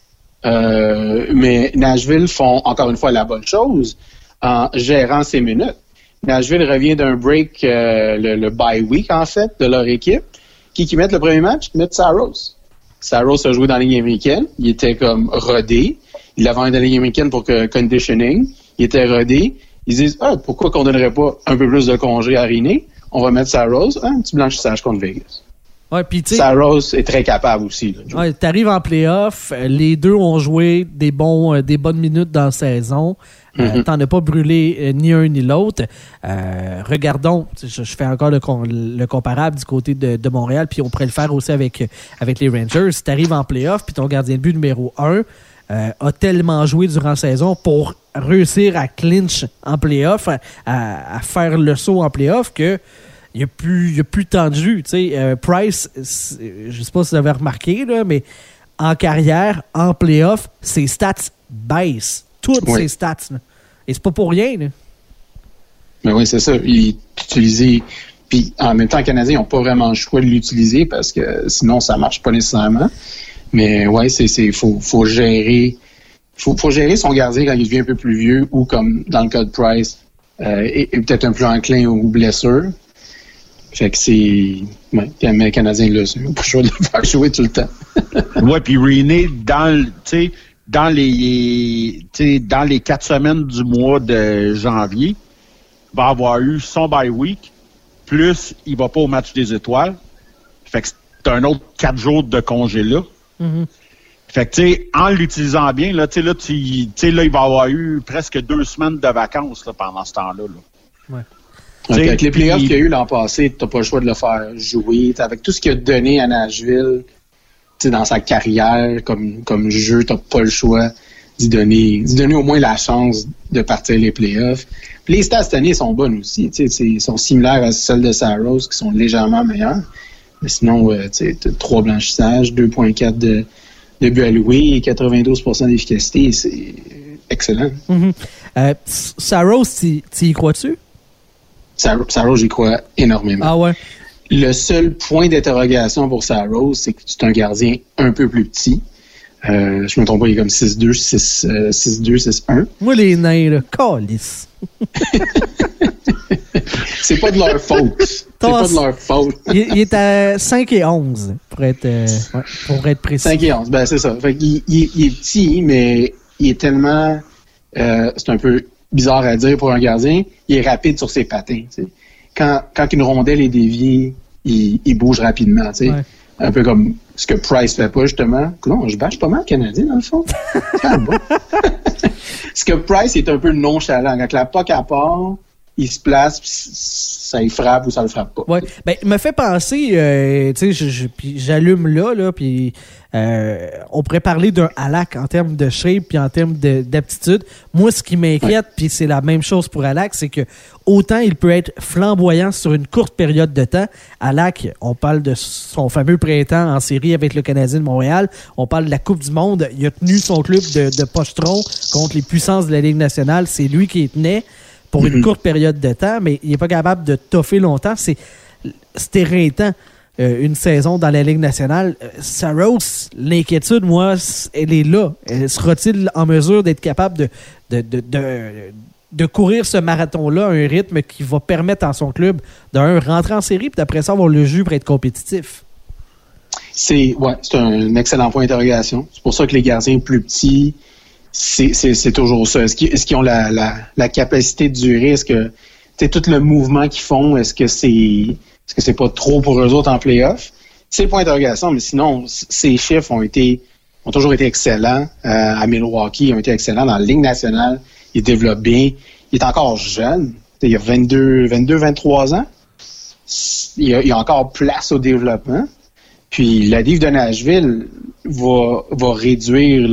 Mais Nashville font encore une fois la bonne chose en gérant ses minutes. Nashville revient d'un break, le bye week, en fait, de leur équipe. Qui mettent le premier match? Ils mettent Saros. Saros a joué dans la Ligue américaine. Il était comme rodé. Il l'avait dans la Ligue américaine pour conditioning. Il était rodé. Ils disent, pourquoi qu'on donnerait pas un peu plus de congé à Riné? On va mettre Saros. Un petit blanchissage contre Vegas. Ouais, puis tu sais, Saros est très capable aussi. Là, ouais, t'arrives en playoff, les deux ont joué des bonnes minutes dans la saison. T'en as pas brûlé ni un ni l'autre. Regardons, je fais encore le comparable du côté de Montréal, puis on pourrait le faire aussi avec les Rangers. Si t'arrives en playoff, puis ton gardien de but numéro 1 a tellement joué durant la saison pour réussir à clinch en playoff, à faire le saut en playoff, que il n'y a plus tant de jus. Price, je sais pas si vous avez remarqué, là, mais en carrière, en playoff, ses stats baissent. Toutes ses stats. Là. Et c'est pas pour rien. Là. Mais oui, c'est ça. Il est utilisé. Puis en même temps, les Canadiens n'ont pas vraiment le choix de l'utiliser parce que sinon, ça marche pas nécessairement. Mais ouais, faut gérer. Faut gérer son gardien quand il devient un peu plus vieux ou comme dans le cas de Price, et peut-être un peu enclin aux blessures. Fait que c'est. Ouais, les Canadiens, là, c'est pas le choix de le faire jouer tout le temps. Ouais, puis René, dans les 4 semaines du mois de janvier, va avoir eu son bye week, plus il va pas au match des étoiles. Fait que c'est un autre 4 jours de congé là. Mm-hmm. Fait que, tu sais, en l'utilisant bien, là, il va avoir eu presque 2 semaines de vacances là, pendant ce temps-là. Là. Ouais. Avec les playoffs qu'il y a eu l'an passé, t'as pas le choix de le faire jouer. Avec tout ce qu'il a donné à Nashville, dans sa carrière comme jeu, t'as pas le choix d'y donner au moins la chance de partir les playoffs. Puis les stats cette année sont bonnes aussi. Ils sont similaires à celles de Saros, qui sont légèrement meilleures. Mais sinon, t'as 3 blanchissages, 2.4 de buts alloués et 92% d'efficacité. C'est excellent. Mm-hmm. Saros, t'y crois-tu? Saros, j'y crois énormément. Ah ouais? Le seul point d'interrogation pour Saros, c'est que c'est un gardien un peu plus petit. Je me trompe pas, il est comme 6'2", 6'1". Moi, les nains, là, calice. C'est pas de leur faute. C'est pas de leur faute. Il est à 5 et 11, pour être précis. 5 et 11, ben c'est ça. Fait qu'il il est petit, mais il est tellement... c'est un peu bizarre à dire pour un gardien. Il est rapide sur ses patins, tu sais. Quand une rondelle est déviée, il bouge rapidement, tu sais. Ouais. Un peu comme ce que Price fait pas, justement. Non, je bâche pas mal le Canadien, dans le fond. Ce que Price est un peu nonchalant. Quand la puck à part, il se place, puis ça y frappe ou ça le frappe pas. Ouais. Ben, me fait penser, tu sais, puis j'allume là, puis on pourrait parler d'un Halak en termes de shape puis en termes d'aptitude. Moi, ce qui m'inquiète, puis c'est la même chose pour Halak, c'est que autant il peut être flamboyant sur une courte période de temps. Halak, on parle de son fameux printemps en série avec le Canadien de Montréal. On parle de la Coupe du Monde. Il a tenu son club de pochetron contre les puissances de la Ligue nationale. C'est lui qui les tenait pour une courte période de temps, mais il n'est pas capable de toffer longtemps. C'est éreintant. Une saison dans la Ligue nationale. Saros, l'inquiétude, moi, elle est là. Sera-t-il en mesure d'être capable de courir ce marathon-là à un rythme qui va permettre à son club d'un rentrer en série, puis d'après ça avoir le jus pour être compétitif? C'est un excellent point d'interrogation. C'est pour ça que les gardiens plus petits, c'est toujours ça. Est-ce qu'ils ont la capacité de durer? Est-ce que tout le mouvement qu'ils font, est-ce que c'est pas trop pour eux autres en play-off? C'est le point d'interrogation, mais sinon, ces chiffres ont toujours été excellents. À Milwaukee, ils ont été excellents. Dans la Ligue nationale, ils développent bien. Il est encore jeune. Il a 23 ans. Il y a encore place au développement. Puis la Ligue de Nashville va réduire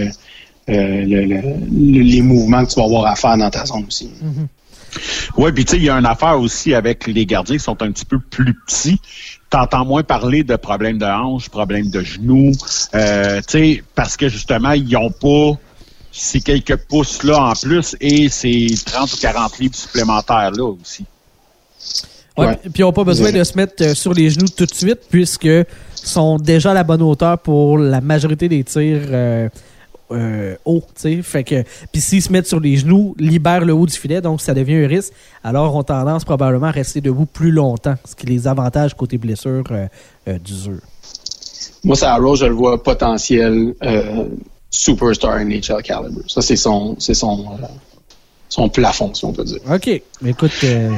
les mouvements que tu vas avoir à faire dans ta zone aussi. Mm-hmm. Oui, puis tu sais, il y a une affaire aussi avec les gardiens qui sont un petit peu plus petits. T'entends moins parler de problèmes de hanches, problèmes de genoux, tu sais, parce que justement, ils n'ont pas ces quelques pouces-là en plus et ces 30 ou 40 livres supplémentaires-là aussi. Ouais. Puis ils n'ont pas besoin de se mettre sur les genoux tout de suite puisque sont déjà à la bonne hauteur pour la majorité des tirs haut, tu sais, fait que puis s'ils se mettent sur les genoux, libèrent le haut du filet, donc ça devient un risque, alors ont tendance probablement à rester debout plus longtemps, ce qui les avantage côté blessure d'usure. Moi, Saros, je le vois potentiel superstar NHL caliber. Ça, c'est son plafond, si on peut dire. OK. Mais écoute,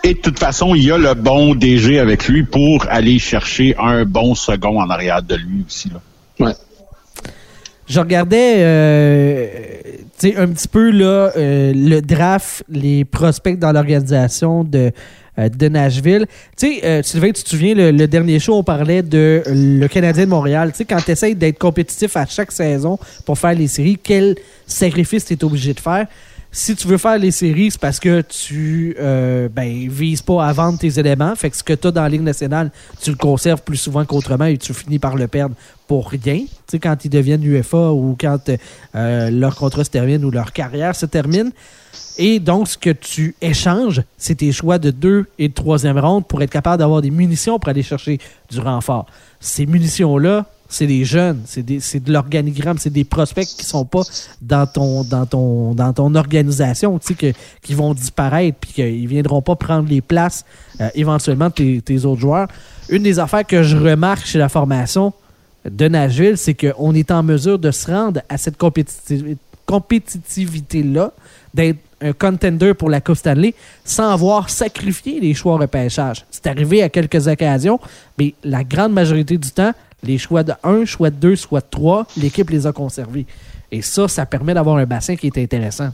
Et de toute façon, il y a le bon DG avec lui pour aller chercher un bon second en arrière de lui aussi, là. Ouais. Je regardais un petit peu là, le draft, les prospects dans l'organisation de Nashville. Sylvain, tu te souviens, le dernier show, on parlait de le Canadien de Montréal. Tu sais, quand tu essaies d'être compétitif à chaque saison pour faire les séries, quel sacrifice tu es obligé de faire? Si tu veux faire les séries, c'est parce que tu vises pas à vendre tes éléments. Fait que ce que tu as dans la Ligue nationale, tu le conserves plus souvent qu'autrement et tu finis par le perdre pour rien. Tu sais, quand ils deviennent UFA ou quand leur contrat se termine ou leur carrière se termine. Et donc, ce que tu échanges, c'est tes choix de 2 et de 3e ronde pour être capable d'avoir des munitions pour aller chercher du renfort. Ces munitions-là, c'est des jeunes, c'est de l'organigramme, c'est des prospects qui sont pas dans ton organisation, tu sais, qui vont disparaître puis qu'ils viendront pas prendre les places éventuellement de tes autres joueurs. Une des affaires que je remarque chez la formation de Nashville, c'est qu'on est en mesure de se rendre à cette compétitivité-là, d'être un contender pour la Coupe Stanley sans avoir sacrifié les choix au repêchage. C'est arrivé à quelques occasions, mais la grande majorité du temps, les choix de 1, choix de 2, choix de 3, l'équipe les a conservés. Et ça permet d'avoir un bassin qui est intéressant.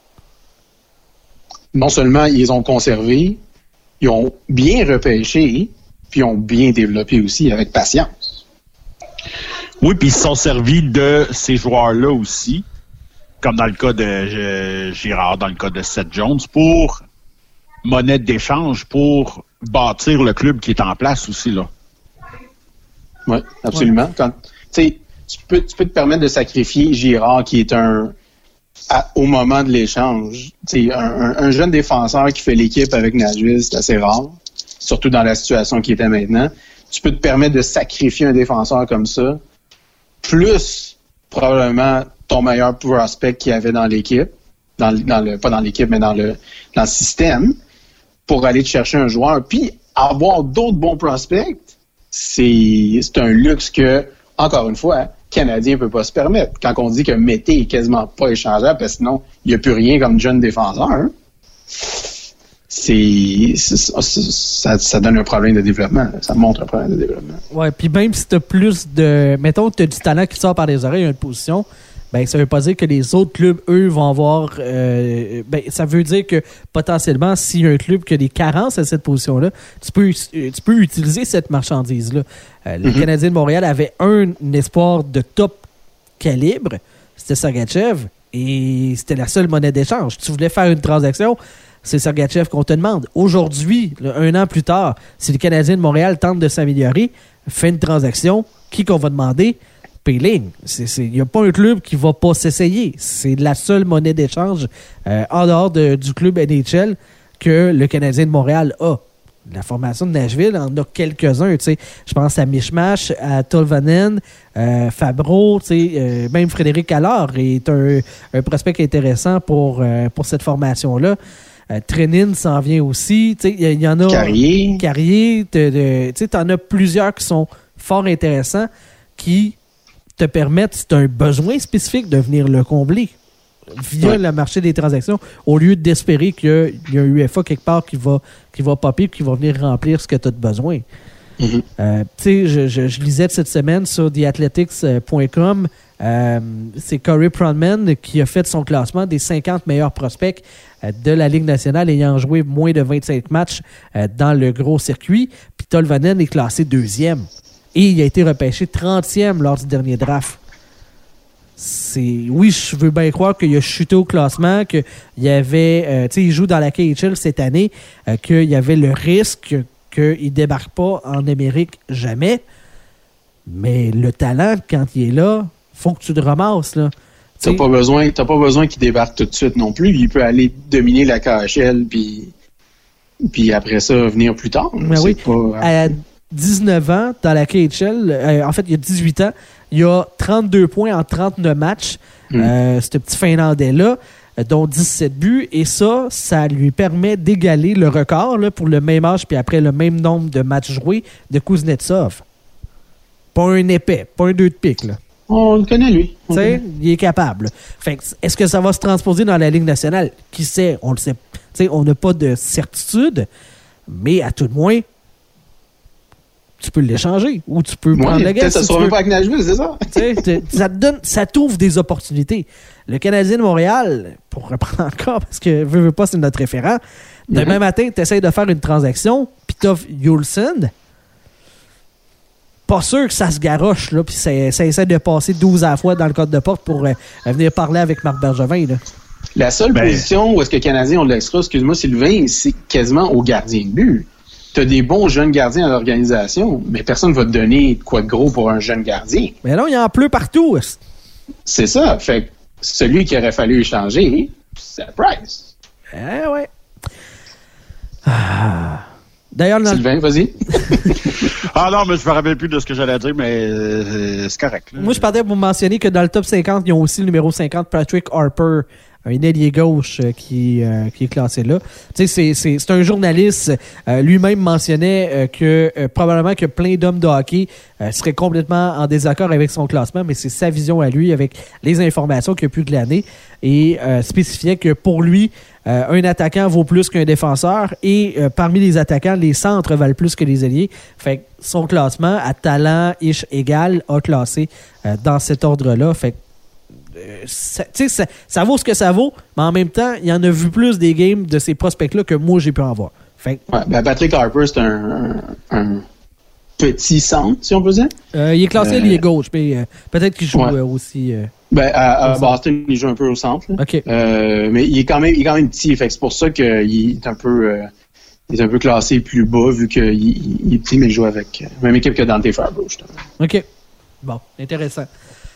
Non seulement ils les ont conservés, ils ont bien repêché, puis ils ont bien développé aussi avec patience. Oui, puis ils se sont servis de ces joueurs-là aussi, comme dans le cas de Girard, dans le cas de Seth Jones, pour monnaie d'échange, pour bâtir le club qui est en place aussi, là. Oui, absolument. Ouais. Tu peux te permettre de sacrifier Girard, qui est au moment de l'échange. Un jeune défenseur qui fait l'équipe avec Nashville, c'est assez rare, surtout dans la situation qui était maintenant. Tu peux te permettre de sacrifier un défenseur comme ça, plus probablement ton meilleur prospect qu'il y avait dans l'équipe, pas dans l'équipe, mais dans le système, pour aller te chercher un joueur. Puis avoir d'autres bons prospects, c'est un luxe que, encore une fois, Canadien ne peut pas se permettre. Quand on dit que Mété est quasiment pas échangeable, parce que sinon, il n'y a plus rien comme jeune défenseur, hein, ça donne un problème de développement. Ça montre un problème de développement. Ouais, puis même si tu as plus de... Mettons que tu as du talent qui sort par les oreilles à une position, ben ça veut pas dire que les autres clubs, eux, vont avoir... ça veut dire que, potentiellement, s'il y a un club qui a des carences à cette position-là, tu peux utiliser cette marchandise-là. Le Canadien de Montréal avait un espoir de top calibre, c'était Sergachev, et c'était la seule monnaie d'échange. Tu voulais faire une transaction, c'est Sergachev qu'on te demande. Aujourd'hui, un an plus tard, si le Canadien de Montréal tente de s'améliorer, fait une transaction, qui qu'on va demander? Péling. Il n'y a pas un club qui ne va pas s'essayer. C'est la seule monnaie d'échange en dehors du club NHL que le Canadien de Montréal a. La formation de Nashville en a quelques-uns. Je pense à Mishmash, à Tolvanen, Fabro, même Frédéric Allard est un prospect intéressant pour cette formation-là. Trenin s'en vient aussi. Il y en a... Carrier. Tu en as plusieurs qui sont fort intéressants qui te permettre, c'est un besoin spécifique de venir le combler via le marché des transactions, au lieu d'espérer qu'il y a un UFA quelque part qui va popper et qui va venir remplir ce que tu as de besoin. Je lisais cette semaine sur theathletics.com, c'est Corey Pronman qui a fait son classement des 50 meilleurs prospects de la Ligue nationale ayant joué moins de 25 matchs dans le gros circuit. Puis Tolvanen est classé 2e. Et il a été repêché 30e lors du dernier draft. Oui, je veux bien croire qu'il a chuté au classement, qu'il y avait... il joue dans la KHL cette année, qu'il y avait le risque qu'il ne débarque pas en Amérique jamais. Mais le talent, quand il est là, faut que tu le ramasses, là. T'as pas besoin qu'il débarque tout de suite non plus. Il peut aller dominer la KHL, puis après ça, venir plus tard. Mais oui, à 19 ans, dans la KHL, en fait, il y a 18 ans, il y a 32 points en 39 matchs. Ce petit Finlandais-là, dont 17 buts. Et ça lui permet d'égaler le record là, pour le même âge puis après le même nombre de matchs joués de Kuznetsov. Pas un épais, pas un 2 de pique, là. On le connaît, lui. Il est capable. Fait que, est-ce que ça va se transposer dans la Ligue nationale? Qui sait? On le sait. On n'a pas de certitude. Mais à tout de moins, tu peux l'échanger ou tu peux prendre le gars. Peut-être ça sera même pas avec Nashville, c'est ça? Ça t'ouvre des opportunités. Le Canadien de Montréal, pour reprendre encore, parce que veux pas, c'est notre référent, demain matin, tu essaies de faire une transaction, puis t'offres Juulsen. Pas sûr que ça se garoche, là, puis ça essaie de passer 12 à la fois dans le code de porte pour venir parler avec Marc Bergevin, là. La seule position où est-ce que les Canadiens ont de l'extra, excuse-moi Sylvain, c'est quasiment au gardien de but. Tu as des bons jeunes gardiens à l'organisation, mais personne ne va te donner quoi de gros pour un jeune gardien. Mais non, il en pleut partout. C'est ça. Fait que celui qui aurait fallu échanger, c'est Price. Ouais. D'ailleurs, Sylvain, vas-y. Ah non, mais je me rappelle plus de ce que j'allais dire, mais c'est correct. Là. Moi, je partais pour mentionner que dans le top 50, ils ont aussi le numéro 50, Patrick Harper, un ailier gauche qui est classé là. Tu sais, c'est un journaliste. Lui-même mentionnait que probablement que plein d'hommes de hockey seraient complètement en désaccord avec son classement, mais c'est sa vision à lui avec les informations qu'il a pu glaner et spécifiait que pour lui, un attaquant vaut plus qu'un défenseur et parmi les attaquants, les centres valent plus que les ailiers. Fait que son classement à talent égal a classé dans cet ordre-là. Fait que ça vaut ce que ça vaut, mais en même temps, il y en a vu plus des games de ces prospects-là que moi, j'ai pu en voir. Fait que, Patrick Harper, c'est un petit centre, si on peut dire. Il est classé ailier gauche, mais peut-être qu'il joue aussi... à Boston, il joue un peu au centre. Okay. Mais il est quand même petit. Fait que c'est pour ça qu'il est un peu classé plus bas, vu qu'il est petit, mais il joue avec la même équipe que Dante Fabro, justement. OK. Bon, intéressant.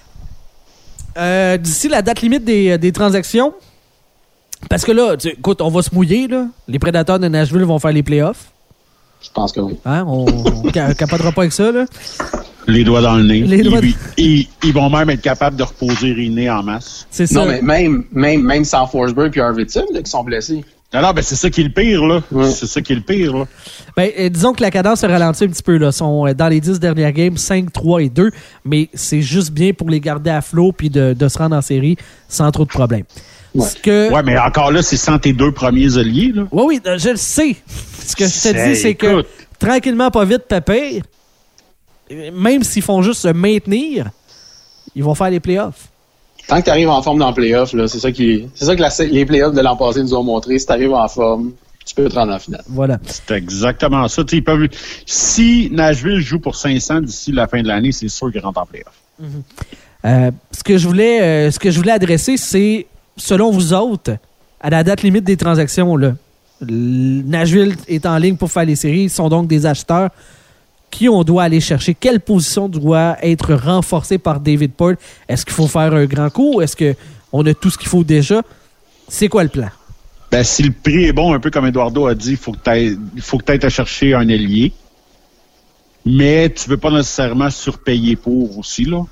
D'ici la date limite des transactions, parce que là, écoute, on va se mouiller, là. Les Prédateurs de Nashville vont faire les playoffs. Je pense que oui. Hein? On capotera pas avec ça, là. Les doigts dans le nez. Ils vont même être capables de reposer Riné en masse. C'est ça. Non, mais même sans Forsberg et Arvidsson, là, qui sont blessés. Non, ben c'est ça qui est le pire, là. Ouais. C'est ça qui est le pire, là. Ben, disons que la cadence se ralentit un petit peu, là. Ils sont dans les 10 dernières games, 5, 3 et 2, mais c'est juste bien pour les garder à flot puis de se rendre en série sans trop de problèmes. Ouais. Ouais, mais encore là, c'est sans tes deux premiers alliés, là. Oui, je le sais. Ce que je te dis, c'est que tranquillement, pas vite, pépère, même s'ils font juste se maintenir, ils vont faire les playoffs. Tant que tu arrives en forme dans le playoff, là, c'est ça que les playoffs de l'an passé nous ont montré. Si tu arrives en forme, tu peux te rendre en finale. Voilà. C'est exactement ça. Ils peuvent... Si Nashville joue pour 500 d'ici la fin de l'année, c'est sûr qu'ils rentrent en playoff. Mm-hmm. Ce que je voulais adresser, c'est, selon vous autres, à la date limite des transactions, là, Nashville est en ligne pour faire les séries. Ils sont donc des acheteurs. Qui on doit aller chercher? Quelle position doit être renforcée par David Poile? Est-ce qu'il faut faire un grand coup? Est-ce qu'on a tout ce qu'il faut déjà? C'est quoi le plan? Ben, si le prix est bon, un peu comme Eduardo a dit, il faut que tu ailles te chercher un ailier. Mais tu ne veux pas nécessairement surpayer pour aussi, là.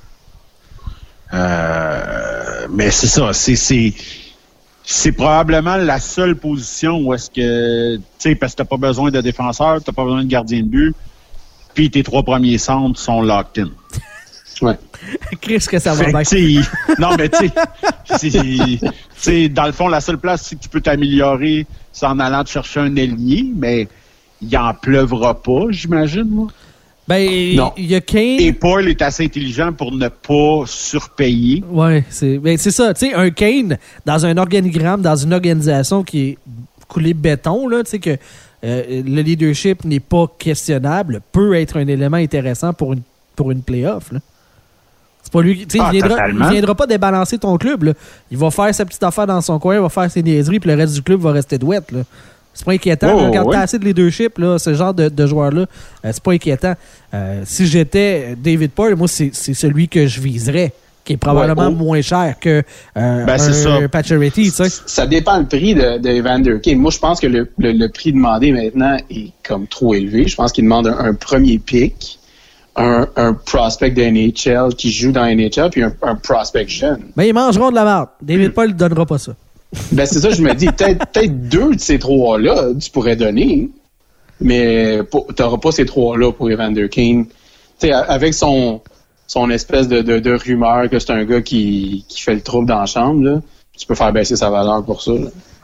Mais c'est ça. C'est probablement la seule position où est-ce que, tu sais, parce que tu n'as pas besoin de défenseur, tu n'as pas besoin de gardien de but. Puis tes trois premiers centres sont locked in. Ouais. Qu'est-ce que ça va bien? Non, mais tu sais, dans le fond, la seule place, c'est que tu peux t'améliorer, c'est en allant te chercher un ailier, mais il en pleuvra pas, j'imagine, moi. Ben, il y a Kane. Et Paul est assez intelligent pour ne pas surpayer. Ouais, c'est ça. Tu sais, un Kane, dans un organigramme, dans une organisation qui est coulée béton, là, tu sais, que le leadership n'est pas questionnable, peut être un élément intéressant pour une play-off. Là. C'est pas lui, il viendra pas débalancer ton club. Là. Il va faire sa petite affaire dans son coin, il va faire ses niaiseries, puis le reste du club va rester douette. Là. C'est pas inquiétant. Quand t'as assez de leadership, là, ce genre de joueur-là, c'est pas inquiétant. Si j'étais David Poile, moi, c'est celui que je viserais, qui est probablement moins cher que Pacioretty. Ça dépend le prix de Evander Kane. Moi, je pense que le prix demandé maintenant est comme trop élevé. Je pense qu'il demande un premier pick, un prospect de NHL qui joue dans NHL, puis un prospect jeune. Ben, ils mangeront de la merde. David Poile ne donnera pas ça. Ben, c'est ça, je me dis. Peut-être deux de ces trois-là, tu pourrais donner, mais tu n'auras pas ces trois-là pour Evander Kane. Tu sais, avec son espèce de rumeur que c'est un gars qui fait le trouble dans la chambre, là, tu peux faire baisser sa valeur pour ça. Là.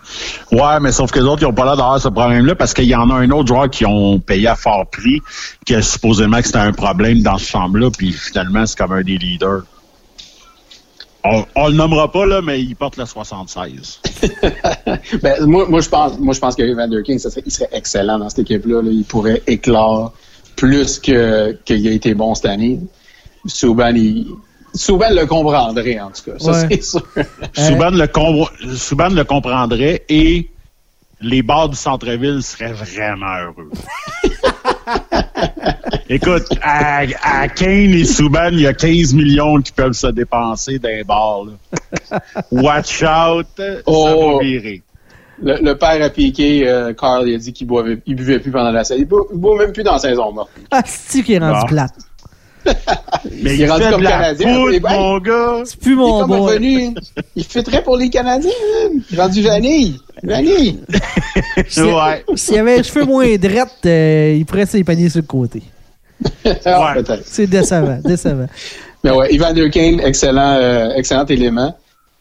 Ouais, mais sauf que les autres, ils n'ont pas l'air d'avoir ce problème-là parce qu'il y en a un autre joueur qui ont payé à fort prix, que supposément que c'était un problème dans ce chambre-là, puis finalement, c'est comme un des leaders. On le nommera pas, là, mais il porte le 76. Ben, moi, je pense que Evander King, il serait excellent dans cette équipe-là. Là. Il pourrait éclore plus qu'il a été bon cette année. Subban le comprendrait, en tout cas. Ça, c'est sûr. Subban le comprendrait et les bars du centre-ville seraient vraiment heureux. Écoute, à Kane et Subban, il y a 15 millions qui peuvent se dépenser dans les bars. Là. Watch out, ça va virer. Le père a piqué, Carl, il a dit qu'il buvait plus pendant la saison. Il boit même plus dans la saison morte. Ah, c'est-tu qui est rendu plate? Mais il est rendu comme Canadien. Mon gars. C'est plus mon boy. Revenu. Il fitterait pour les Canadiens. Il est rendu vanille. Vanille. Ouais. S'il y avait les cheveux moins drettes, il pourrait se les panier sur le côté. Ouais, peut-être. C'est décevant. Mais ouais, Evander Kane, excellent élément.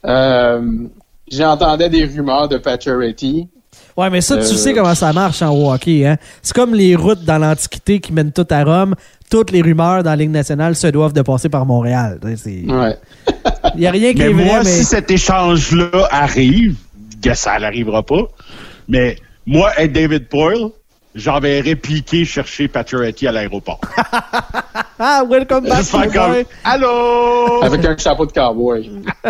J'entendais des rumeurs de Pacioretty. Ouais, mais ça, tu sais comment ça marche en hockey, hein? C'est comme les routes dans l'Antiquité qui mènent toutes à Rome. Toutes les rumeurs dans la Ligue nationale se doivent de passer par Montréal. Ouais. Il n'y a rien qui est vrai, mais... si cet échange-là arrive, ça n'arrivera pas, mais moi et David Poile, j'enverrai Piqué chercher Pacioretty à l'aéroport. Ah, welcome back, comme, allô! Avec un chapeau de cowboy.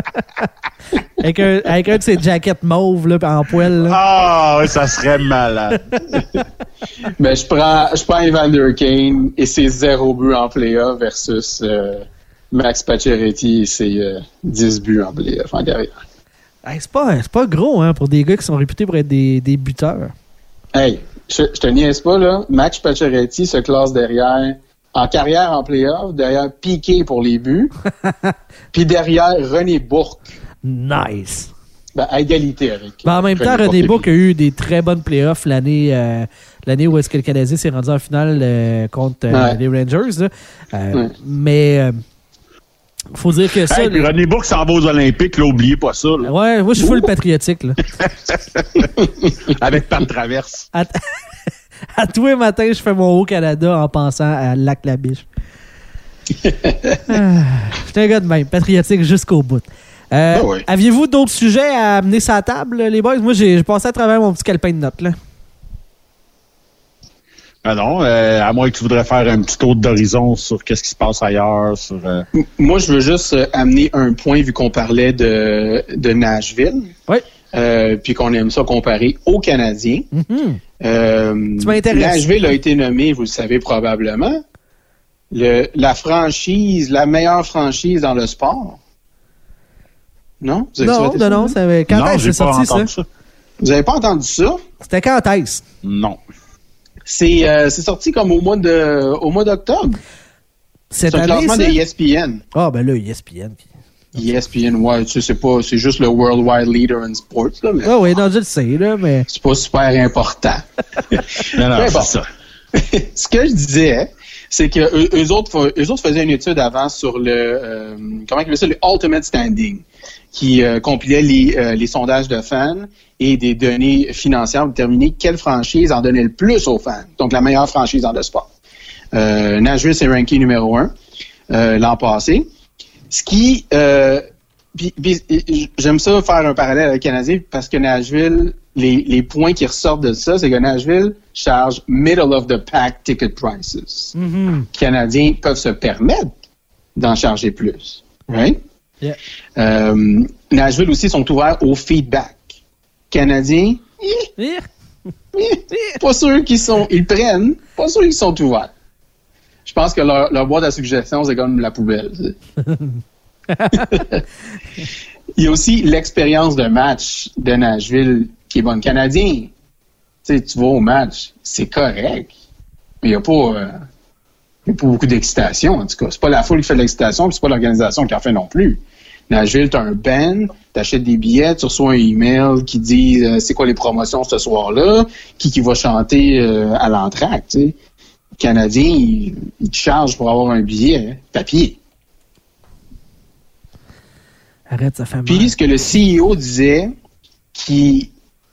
avec un de ses jackets mauves là, en poêle. Là. Ah, ça serait malade. Mais je prends Evander Kane et ses 0 buts en play-off versus Max Pacioretty et ses 10 buts en play-off en carrière. Hey, c'est pas gros hein, pour des gars qui sont réputés pour être des buteurs. Hey, je te niaise pas, là. Max Pacioretty se classe derrière, en carrière en play-off, derrière Piqué pour les buts, puis derrière René Bourque. Nice. Ben, à égalité avec. Ben, en même temps, René Bourque a eu des très bonnes playoffs l'année où est-ce que le Canadien s'est rendu en finale contre les Rangers. Là. Mais faut dire que ça. Puis René Bourque s'en va aux Olympiques, là, oubliez pas ça. Là. Ouais, moi je suis full patriotique. Là. Avec Pam Traverse. À tous les matins, je fais mon Haut-Canada en pensant à Lac-la-Biche. J'étais un gars de même, patriotique jusqu'au bout. Oui. Aviez-vous d'autres sujets à amener sur la table, les boys? Moi, j'ai passé à travers mon petit calepin de notes. Là. Ah non, à moins que tu voudrais faire un petit tour d'horizon sur qu'est-ce qui se passe ailleurs. Moi, je veux juste amener un point, vu qu'on parlait de Nashville. Oui. Puis qu'on aime ça comparer aux Canadiens. Mm-hmm. Tu m'intéresses. Nashville a été nommé, vous le savez probablement, la meilleure franchise dans le sport. Non? Non. Quand est-ce que c'est sorti, ça? Vous n'avez pas entendu ça? C'était quand est-ce? Non. C'est sorti comme au mois d'octobre. C'est un classement de ESPN. Ah, ben là, ESPN. ESPN, ouais, tu sais, c'est juste le worldwide leader in sports, là. Mais ah oui, non, je le sais, là, mais... C'est pas super important. non, c'est ça. Ce que je disais, c'est que eux autres faisaient une étude avant sur le Ultimate Standing, qui compilait les sondages de fans et des données financières pour déterminer quelle franchise en donnait le plus aux fans. Donc, la meilleure franchise dans le sport. Nashville, c'est ranké numéro 1 l'an passé. Ce qui... j'aime ça faire un parallèle avec le Canadien parce que Nashville, les points qui ressortent de ça, c'est que Nashville charge middle of the pack ticket prices. Mm-hmm. Les Canadiens peuvent se permettre d'en charger plus. Right? Yeah. Nashville aussi sont ouverts au feedback. Canadiens, pas sûr ils prennent, pas sûr qu'ils sont ouverts. Je pense que leur boîte à suggestions, c'est comme la poubelle. Il y a aussi l'expérience de match de Nashville qui est bonne. Canadien, tu vas au match, c'est correct, mais il n'y a pas beaucoup d'excitation, en tout cas. C'est pas la foule qui fait de l'excitation, puis c'est pas l'organisation qui en fait non plus. Nashville, t'as un band, t'achètes des billets, tu reçois un email qui dit c'est quoi les promotions ce soir-là, qui va chanter à l'entracte, tu sais. Le Canadien, il te charge pour avoir un billet papier. Arrête, ça fait mal. Puis ce que le CEO disait, qui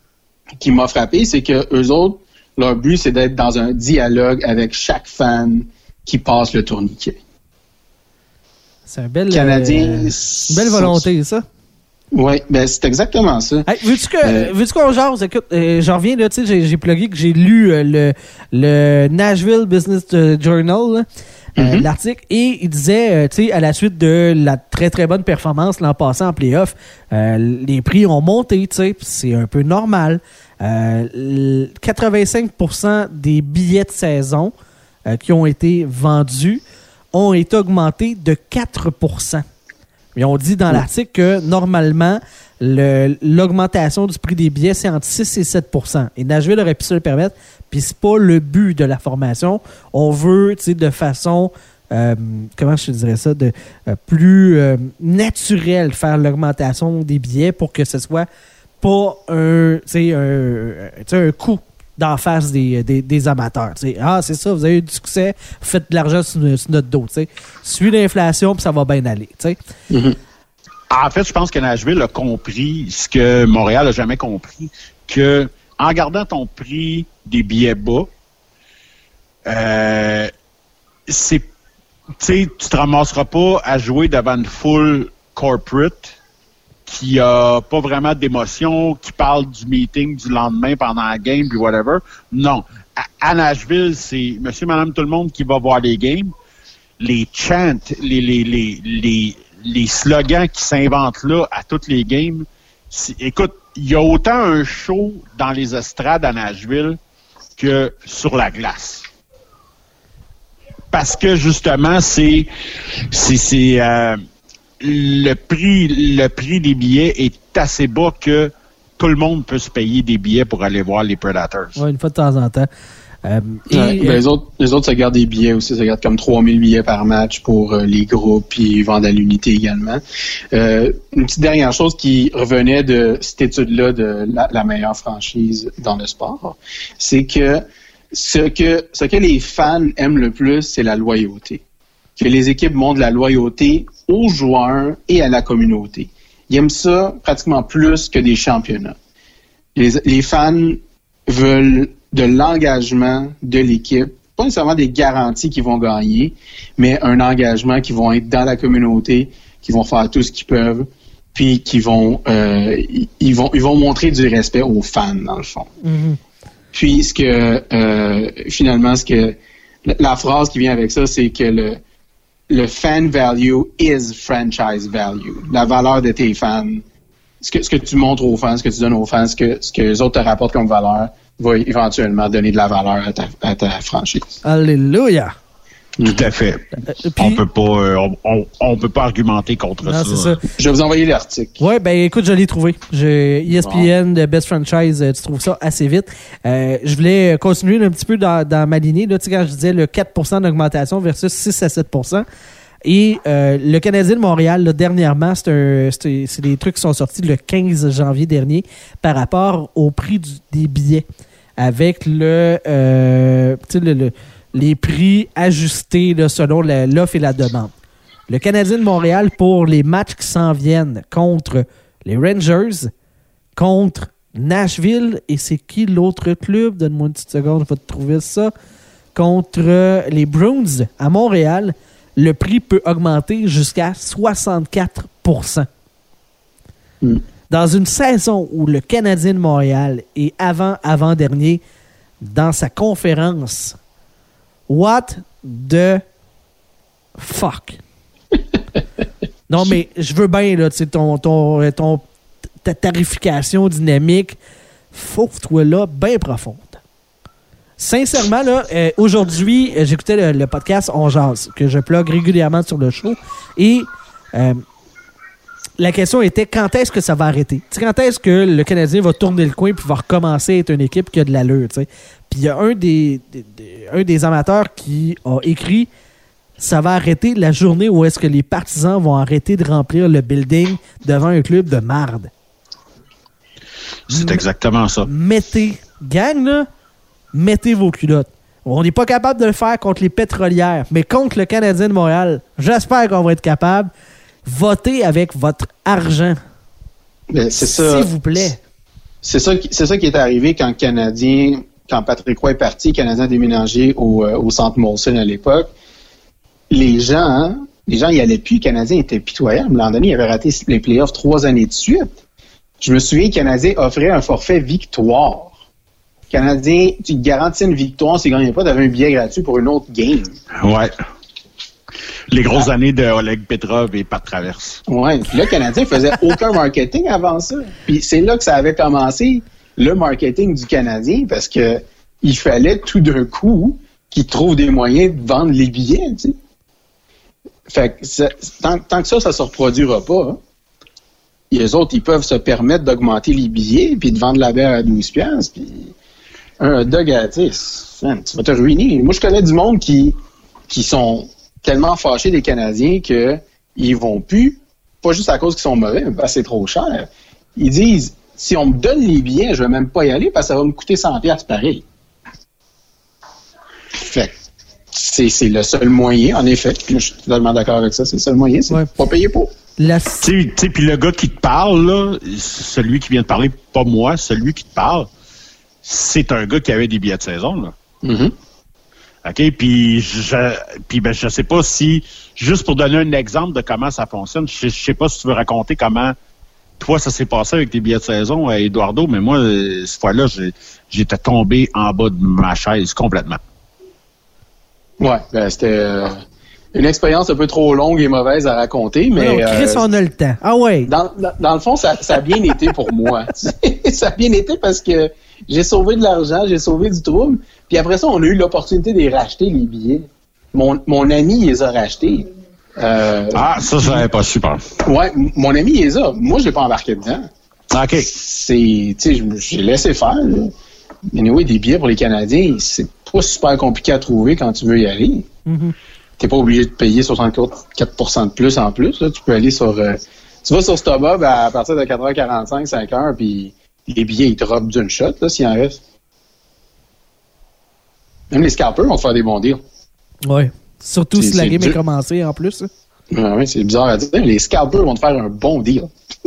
qui m'a frappé, c'est que eux autres, leur but, c'est d'être dans un dialogue avec chaque fan qui passe le tourniquet. C'est un bel... Canadien, une belle volonté, ça. Oui, ben c'est exactement ça. Hey, veux-tu qu'on jase? Écoute, j'en reviens, là, tu sais, j'ai plugué que j'ai lu le Nashville Business Journal, là, l'article, et il disait, tu sais, à la suite de la très très bonne performance l'an passé en playoff, les prix ont monté, tu sais, c'est un peu normal. 85% des billets de saison qui ont été vendus ont été augmentés de 4%. Et on dit dans l'article que normalement, l'augmentation du prix des billets, c'est entre 6 et 7%. Et Nashville aurait pu se le permettre, puis c'est pas le but de la formation. On veut, tu sais, de façon, comment je te dirais ça, plus naturelle, faire l'augmentation des billets pour que ce soit pas un coup d'en face des amateurs. T'sais. Ah, c'est ça, vous avez eu du succès, vous faites de l'argent sur notre dos. Suis l'inflation, puis ça va bien aller. Mm-hmm. En fait, je pense que Nashville a compris ce que Montréal n'a jamais compris, que en gardant ton prix des billets bas, tu te ramasseras pas à jouer devant une foule corporate qui a pas vraiment d'émotion, qui parle du meeting du lendemain pendant la game, puis whatever. Non. À Nashville, c'est monsieur, madame, tout le monde qui va voir les games. Les chants, les slogans qui s'inventent là à toutes les games. Écoute, il y a autant un show dans les estrades à Nashville que sur la glace. Parce que, justement, c'est le prix des billets est assez bas que tout le monde peut se payer des billets pour aller voir les Predators. Oui, une fois de temps en temps. Les autres se gardent des billets aussi, se gardent comme 3000 billets par match pour les groupes, puis ils vendent à l'unité également. Une petite dernière chose qui revenait de cette étude-là de la meilleure franchise dans le sport, c'est que ce que les fans aiment le plus, c'est la loyauté. Que les équipes montrent la loyauté aux joueurs et à la communauté. Ils aiment ça pratiquement plus que des championnats. Les fans veulent de l'engagement de l'équipe, pas nécessairement des garanties qu'ils vont gagner, mais un engagement qui vont être dans la communauté, qui vont faire tout ce qu'ils peuvent, puis qui vont ils vont montrer du respect aux fans dans le fond. Mm-hmm. Puis finalement la phrase qui vient avec ça, c'est que le fan value is franchise value. La valeur de tes fans, ce que tu montres aux fans, ce que tu donnes aux fans, ce que les autres te rapportent comme valeur, va éventuellement donner de la valeur à ta franchise. Alléluia! Tout à fait. Puis, on peut pas argumenter contre non, ça. C'est ça. Je vais vous envoyer l'article. Oui, ben écoute, je l'ai trouvé. ESPN, de Best Franchise, tu trouves ça assez vite. Je voulais continuer un petit peu dans ma lignée. Là, tu sais, quand je disais le 4% d'augmentation versus 6 à 7%. Et le Canadien de Montréal, là, dernièrement, c'est des trucs qui sont sortis le 15 janvier dernier par rapport au prix des billets avec les prix ajustés là, selon l'offre et la demande. Le Canadien de Montréal, pour les matchs qui s'en viennent contre les Rangers, contre Nashville, et c'est qui l'autre club? Donne-moi une petite seconde, je vais te trouver ça. Contre les Bruins à Montréal, le prix peut augmenter jusqu'à 64%. Dans une saison où le Canadien de Montréal est avant-dernier dans sa conférence, what the fuck? Non, mais je veux bien, là, tu sais, ta tarification dynamique, fauve-toi là, bien profonde. Sincèrement, là, aujourd'hui, j'écoutais le podcast On Jase, que je plug régulièrement sur le show, et la question était quand est-ce que ça va arrêter? T'sais, quand est-ce que le Canadien va tourner le coin et va recommencer à être une équipe qui a de l'allure? T'sais? Puis il y a un des amateurs qui a écrit ça va arrêter la journée où est-ce que les partisans vont arrêter de remplir le building devant un club de marde. C'est exactement ça. Gang, là, mettez vos culottes. On n'est pas capable de le faire contre les pétrolières, mais contre le Canadien de Montréal, j'espère qu'on va être capable. Votez avec votre argent. C'est ça. S'il vous plaît. c'est ça qui est arrivé quand Patrick Roy est parti, le Canadien a déménagé au centre Molson à l'époque. Les gens, ils allaient plus, le Canadien était pitoyable. L'an dernier, il avait raté les playoffs 3 années de suite. Je me souviens, le Canadien offrait un forfait victoire. Le Canadien, tu garantis une victoire, s'il ne gagnait pas, tu avais un billet gratuit pour une autre game. Ouais. Les grosses années de Oleg Petrov et Pat Traverse. Ouais. Puis là, le Canadien faisait aucun marketing avant ça. Puis c'est là que ça avait commencé, le marketing du Canadien, parce que il fallait tout d'un coup qu'ils trouvent des moyens de vendre les billets, tu sais. Fait que tant que ça se reproduira pas, hein, les autres, ils peuvent se permettre d'augmenter les billets puis de vendre la bière à 12$, puis un hot dog à 10. Man, tu vas te ruiner. Moi, je connais du monde qui sont tellement fâchés des Canadiens qu'ils vont plus, pas juste à cause qu'ils sont mauvais, mais parce que c'est trop cher. Ils disent, si on me donne les billets, je vais même pas y aller parce que ça va me coûter 100$ pareil. Fait que c'est le seul moyen, en effet. Je suis totalement d'accord avec ça. C'est le seul moyen, c'est pas payer pour. Tu sais, puis le gars qui te parle, là, celui qui vient de parler, pas moi, celui qui te parle, c'est un gars qui avait des billets de saison, là. Mm-hmm. OK, puis je sais pas si, juste pour donner un exemple de comment ça fonctionne, je sais pas si tu veux raconter comment, toi, ça s'est passé avec tes billets de saison à Eduardo, mais moi, cette fois-là, j'étais tombé en bas de ma chaise complètement. Ouais, c'était une expérience un peu trop longue et mauvaise à raconter, mais... Non, Chris, on a le temps. Ah ouais! Dans le fond, ça a bien été pour moi. Ça a bien été parce que j'ai sauvé de l'argent, j'ai sauvé du trouble, puis après ça, on a eu l'opportunité de les racheter, les billets. Mon ami, il les a rachetés. Ça, j'avais pas super. Ouais, mon ami, il les a. Moi, je l'ai pas embarqué dedans. OK. Tu sais, j'ai laissé faire, là. Mais anyway, des billets pour les Canadiens, c'est pas super compliqué à trouver quand tu veux y aller. Mm-hmm. T'es pas obligé de payer 64% de plus en plus. Là. Tu peux aller sur... tu vas sur StubHub à partir de 4h45, 5h, puis les billets, ils dropent d'une shot, là, s'il en reste. Même les scalpers vont te faire des bons deals. Ouais. Surtout si la game est commencée, en plus. Oui, c'est bizarre à dire. Les scalpers vont te faire un bon deal.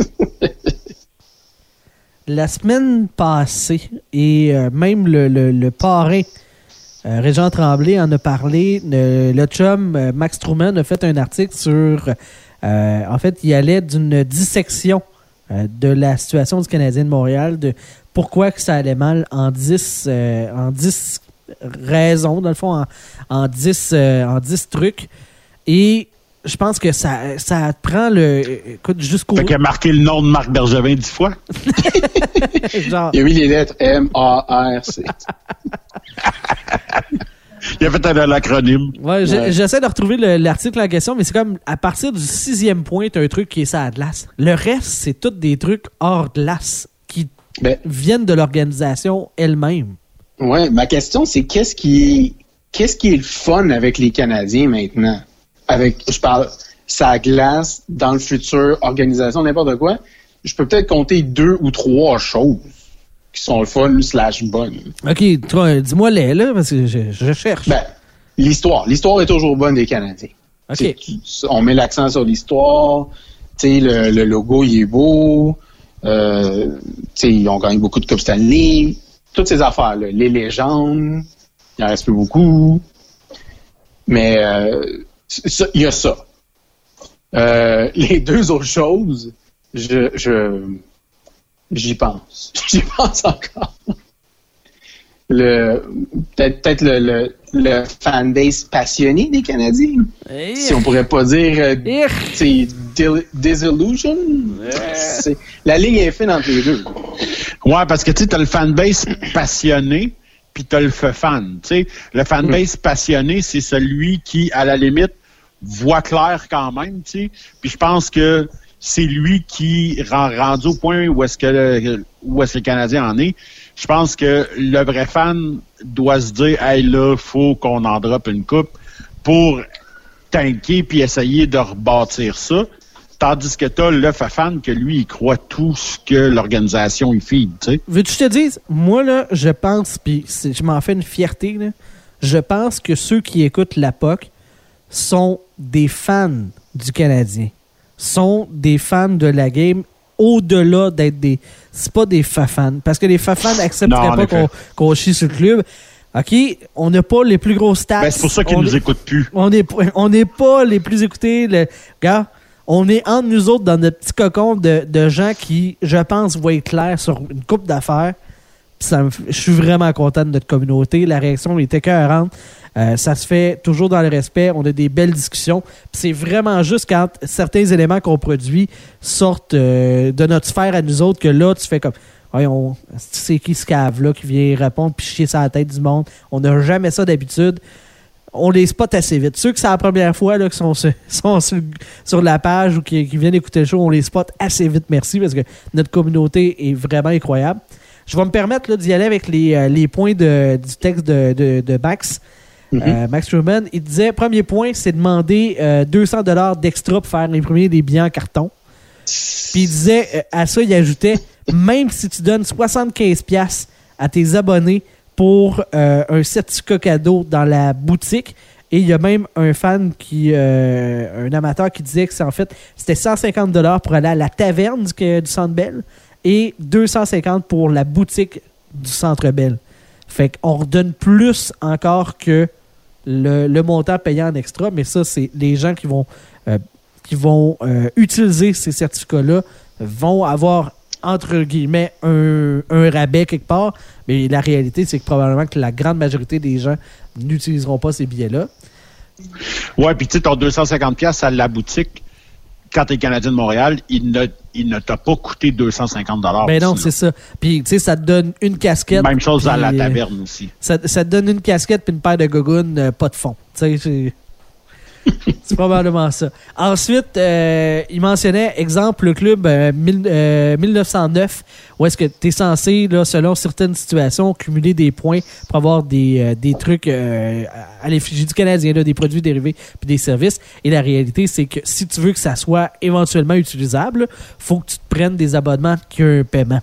La semaine passée, et même le parrain, Régent Tremblay en a parlé, le chum Max Truman a fait un article sur... en fait, il allait d'une dissection de la situation du Canadien de Montréal, de pourquoi que ça allait mal en 10 raisons, dans le fond, en 10 trucs. Et... je pense que ça prend écoute, jusqu'au... Fait qu'il a marqué le nom de Marc Bergevin 10 fois. Genre... Il a mis les lettres M-A-R-C. Il a fait un acronyme. Ouais, j'essaie de retrouver l'article en question, mais c'est comme, à partir du 6e point, t'as un truc qui est ça à glace. Le reste, c'est tous des trucs hors glace qui viennent de l'organisation elle-même. Ouais, ma question, c'est qu'est-ce qui est le fun avec les Canadiens maintenant? Je parle, ça glace, dans le futur, organisation, n'importe quoi. Je peux peut-être compter 2 ou 3 choses qui sont le fun / bonnes. OK, toi, dis-moi-les, là, parce que je cherche. L'histoire. L'histoire est toujours bonne des Canadiens. OK. On met l'accent sur l'histoire. Tu sais, le logo, il est beau. Tu sais, ils ont gagné beaucoup de Coupe Stanley. Toutes ces affaires-là. Les légendes. Il en reste plus beaucoup. Mais... il y a ça. Les 2 autres choses, j'y pense. J'y pense encore. Peut-être le fanbase passionné des Canadiens. Si on pourrait pas dire disillusion. La ligne est fine entre les deux. Ouais, parce que tu sais, t'as le fanbase passionné puis t'as le fan. Tu sais, le fanbase passionné, c'est celui qui, à la limite, voit clair quand même, tu sais. Puis je pense que c'est lui qui rendu au point où est-ce que le Canadien en est. Je pense que le vrai fan doit se dire, hey là, faut qu'on en droppe une coupe pour tanker puis essayer de rebâtir ça. Tandis que t'as le fan que lui, il croit tout ce que l'organisation il feed, tu sais. Veux-tu que je te dise, moi là, je pense, puis je m'en fais une fierté, là, je pense que ceux qui écoutent la POC sont des fans du Canadien, sont des fans de la game au-delà d'être des... C'est pas des fafans. Parce que les fafans n'accepteraient pas qu'on chie sur le club. OK, on n'a pas les plus grosses stats. Ben, c'est pour ça qu'ils nous écoutent plus. On n'est pas les plus écoutés. Gars, on est entre nous autres dans notre petit cocon de gens qui, je pense, voient clair sur une couple d'affaires. Je suis vraiment content de notre communauté. La réaction est écœurante. Ça se fait toujours dans le respect. On a des belles discussions. Puis c'est vraiment juste quand certains éléments qu'on produit sortent de notre sphère à nous autres que là, tu fais comme... Voyons, c'est qui ce cave-là qui vient répondre puis chier sur la tête du monde? On n'a jamais ça d'habitude. On les spot assez vite. Ceux que c'est la première fois là, qui sont sur la page ou qui viennent écouter le show, on les spot assez vite, merci, parce que notre communauté est vraiment incroyable. Je vais me permettre là, d'y aller avec les points du texte de Max. Max Truman, il disait, premier point, c'est demander $200 d'extra pour faire imprimer des billets en carton. Puis il disait, à ça, il ajoutait, même si tu donnes 75$ à tes abonnés pour un certificat cadeau dans la boutique, et il y a même un fan un amateur qui disait que c'était 150$ pour aller à la taverne du Centre Bell et 250$ pour la boutique du Centre Bell. Fait qu'on redonne plus encore que le montant payant en extra, mais ça, c'est les gens qui vont utiliser ces certificats-là vont avoir, entre guillemets, un rabais quelque part, mais la réalité, c'est que probablement que la grande majorité des gens n'utiliseront pas ces billets-là. Ouais, puis tu sais, ton 250$ à la boutique, quand tu es Canadien de Montréal, il ne t'a pas coûté 250$. Ben non, c'est ça. Puis, tu sais, ça te donne une casquette. Même chose à la taverne aussi. Ça te donne une casquette puis une paire de gougounes, pas de fond. Tu sais, c'est probablement ça. Ensuite, il mentionnait, exemple, le club 1909, où est-ce que tu es censé, là, selon certaines situations, cumuler des points pour avoir des trucs à l'effigie du Canadien, là, des produits dérivés puis des services. Et la réalité, c'est que si tu veux que ça soit éventuellement utilisable, faut que tu te prennes des abonnements qui ont un paiement.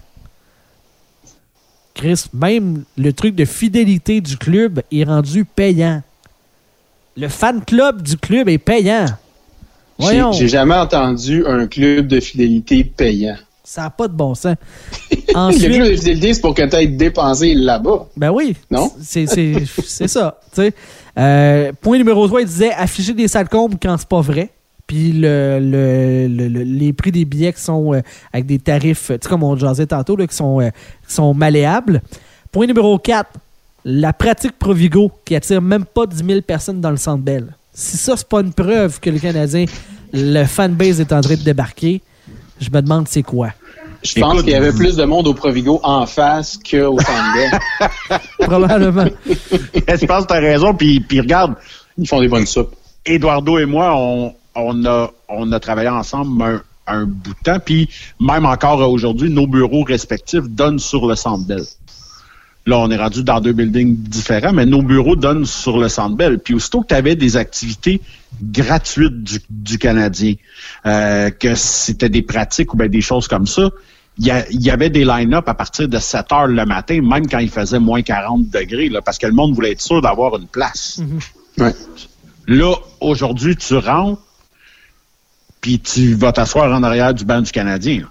Chris, même le truc de fidélité du club est rendu payant. Le fan club du club est payant. Voyons. J'ai jamais entendu un club de fidélité payant. Ça n'a pas de bon sens. Ensuite, le club de fidélité, c'est pour que tu ailles dépenser là-bas. Ben oui. Non? C'est ça. Point numéro 3, il disait afficher des salcombes quand c'est pas vrai. Puis les prix des billets qui sont avec des tarifs, comme on jasait tantôt, là, qui sont malléables. Point numéro 4. La pratique Provigo qui attire même pas 10 000 personnes dans le Centre Bell. Si ça, c'est pas une preuve que le Canadien, le fanbase est en train de débarquer, je me demande c'est quoi. Je pense qu'il y avait plus de monde au Provigo en face qu'au Centre Bell. Probablement. Je pense que tu as raison. Puis regarde, ils font des bonnes soupes. Eduardo et moi, on a travaillé ensemble un bout de temps. Puis même encore aujourd'hui, nos bureaux respectifs donnent sur le Centre Bell. Là, on est rendu dans 2 buildings différents, mais nos bureaux donnent sur le Centre Bell. Puis aussitôt que tu avais des activités gratuites du Canadien, que c'était des pratiques ou bien des choses comme ça, il y avait des line-up à partir de 7 heures le matin, même quand il faisait moins 40 degrés, là, parce que le monde voulait être sûr d'avoir une place. Mm-hmm. Ouais. Là, aujourd'hui, tu rentres, puis tu vas t'asseoir en arrière du banc du Canadien.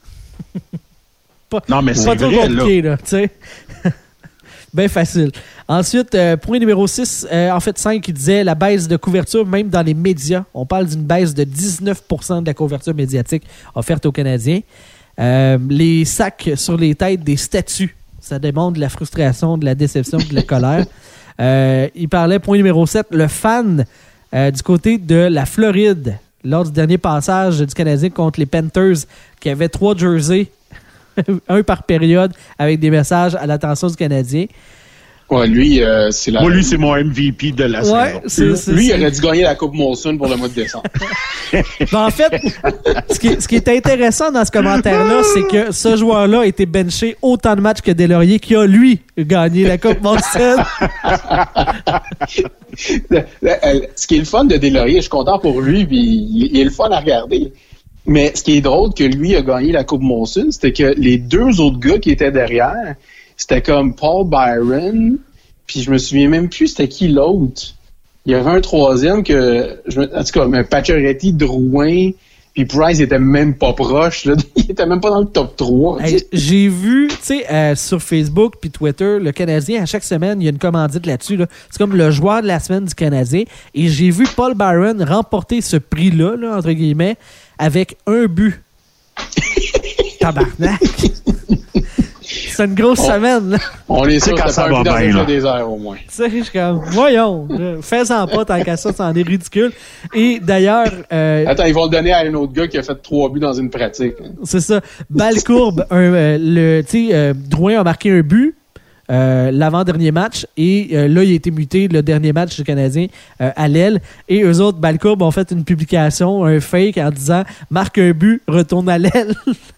Non, mais c'est pas vrai, trop compliqué, là, tu sais. Bien facile. Ensuite, point numéro 6, en fait 5, il disait la baisse de couverture, même dans les médias. On parle d'une baisse de 19% de la couverture médiatique offerte aux Canadiens. Les sacs sur les têtes des statues, ça démontre de la frustration, de la déception, de la colère. Il parlait, point numéro 7, le fan du côté de la Floride, lors du dernier passage du Canadien contre les Panthers, qui avait 3 jerseys, un par période, avec des messages à l'attention du Canadien. Ouais, lui, c'est la... Moi, lui, c'est mon MVP de la saison. Lui, il aurait dû gagner la Coupe Molson pour le mois de décembre. Ben, en fait, ce qui est intéressant dans ce commentaire-là, c'est que ce joueur-là a été benché autant de matchs que Deslauriers, qui a, lui, gagné la Coupe Molson. Ce qui est le fun de Deslauriers, je suis content pour lui, puis il est le fun à regarder. Mais ce qui est drôle que lui a gagné la Coupe Molson, c'était que les 2 autres gars qui étaient derrière, c'était comme Paul Byron, puis je me souviens même plus c'était qui l'autre. Il y avait un troisième que, en tout cas, Pacioretty, Drouin, Puis Price était même pas proche, là. Il était même pas dans le top 3. Hey, j'ai vu, tu sais, sur Facebook puis Twitter, le Canadien, à chaque semaine, il y a une commandite là-dessus. Là. C'est comme le joueur de la semaine du Canadien. Et j'ai vu Paul Byron remporter ce prix-là, là, entre guillemets, avec un but. Tabarnak! C'est une grosse semaine, là. On est sûr quand que ça ça va va dans bien, le là. jeu des airs, au moins. Tu sais, je suis comme, voyons, fais-en pas tant qu'à ça, c'en est ridicule. Et d'ailleurs... Attends, ils vont le donner à un autre gars qui a fait 3 buts dans une pratique. Hein. C'est ça. Balle courbe, Drouin a marqué un but l'avant-dernier match et là, il a été muté le dernier match du Canadien à l'aile. Et eux autres, balle courbe, ont fait une publication, un fake en disant « Marque un but, retourne à l'aile ».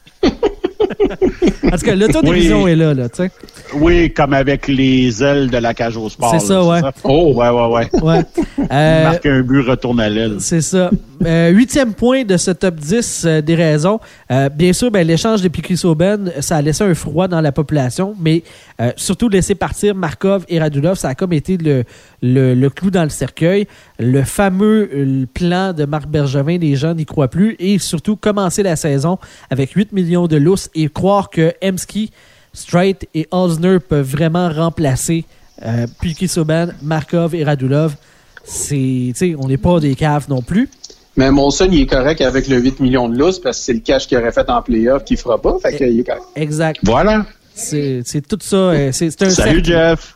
En tout cas, l'autodivision est là, tu sais. Oui, comme avec les ailes de la cage au sport. C'est ça, là, ouais. Oh, ouais. Ouais. Marque un but, retourne à l'aile. C'est ça. 8e point de ce top 10 des raisons. Bien sûr, l'échange de Piquet-Sauben, ça a laissé un froid dans la population, mais surtout laisser partir Markov et Radulov, ça a comme été le clou dans le cercueil. Le fameux plan de Marc Bergevin, les gens n'y croient plus, et surtout commencer la saison avec 8 millions de lousses et croire que Hemsky, Streit et Osner peuvent vraiment remplacer Piquet-Sauben, Markov et Radulov. On n'est pas des caves non plus. Mais Molson, il est correct avec le 8 millions de lousses parce que c'est le cash qu'il aurait fait en play-off qu'il fera pas. Fait qu'il est correct. Exact. Voilà. C'est tout ça. C'est un Salut, Jeff.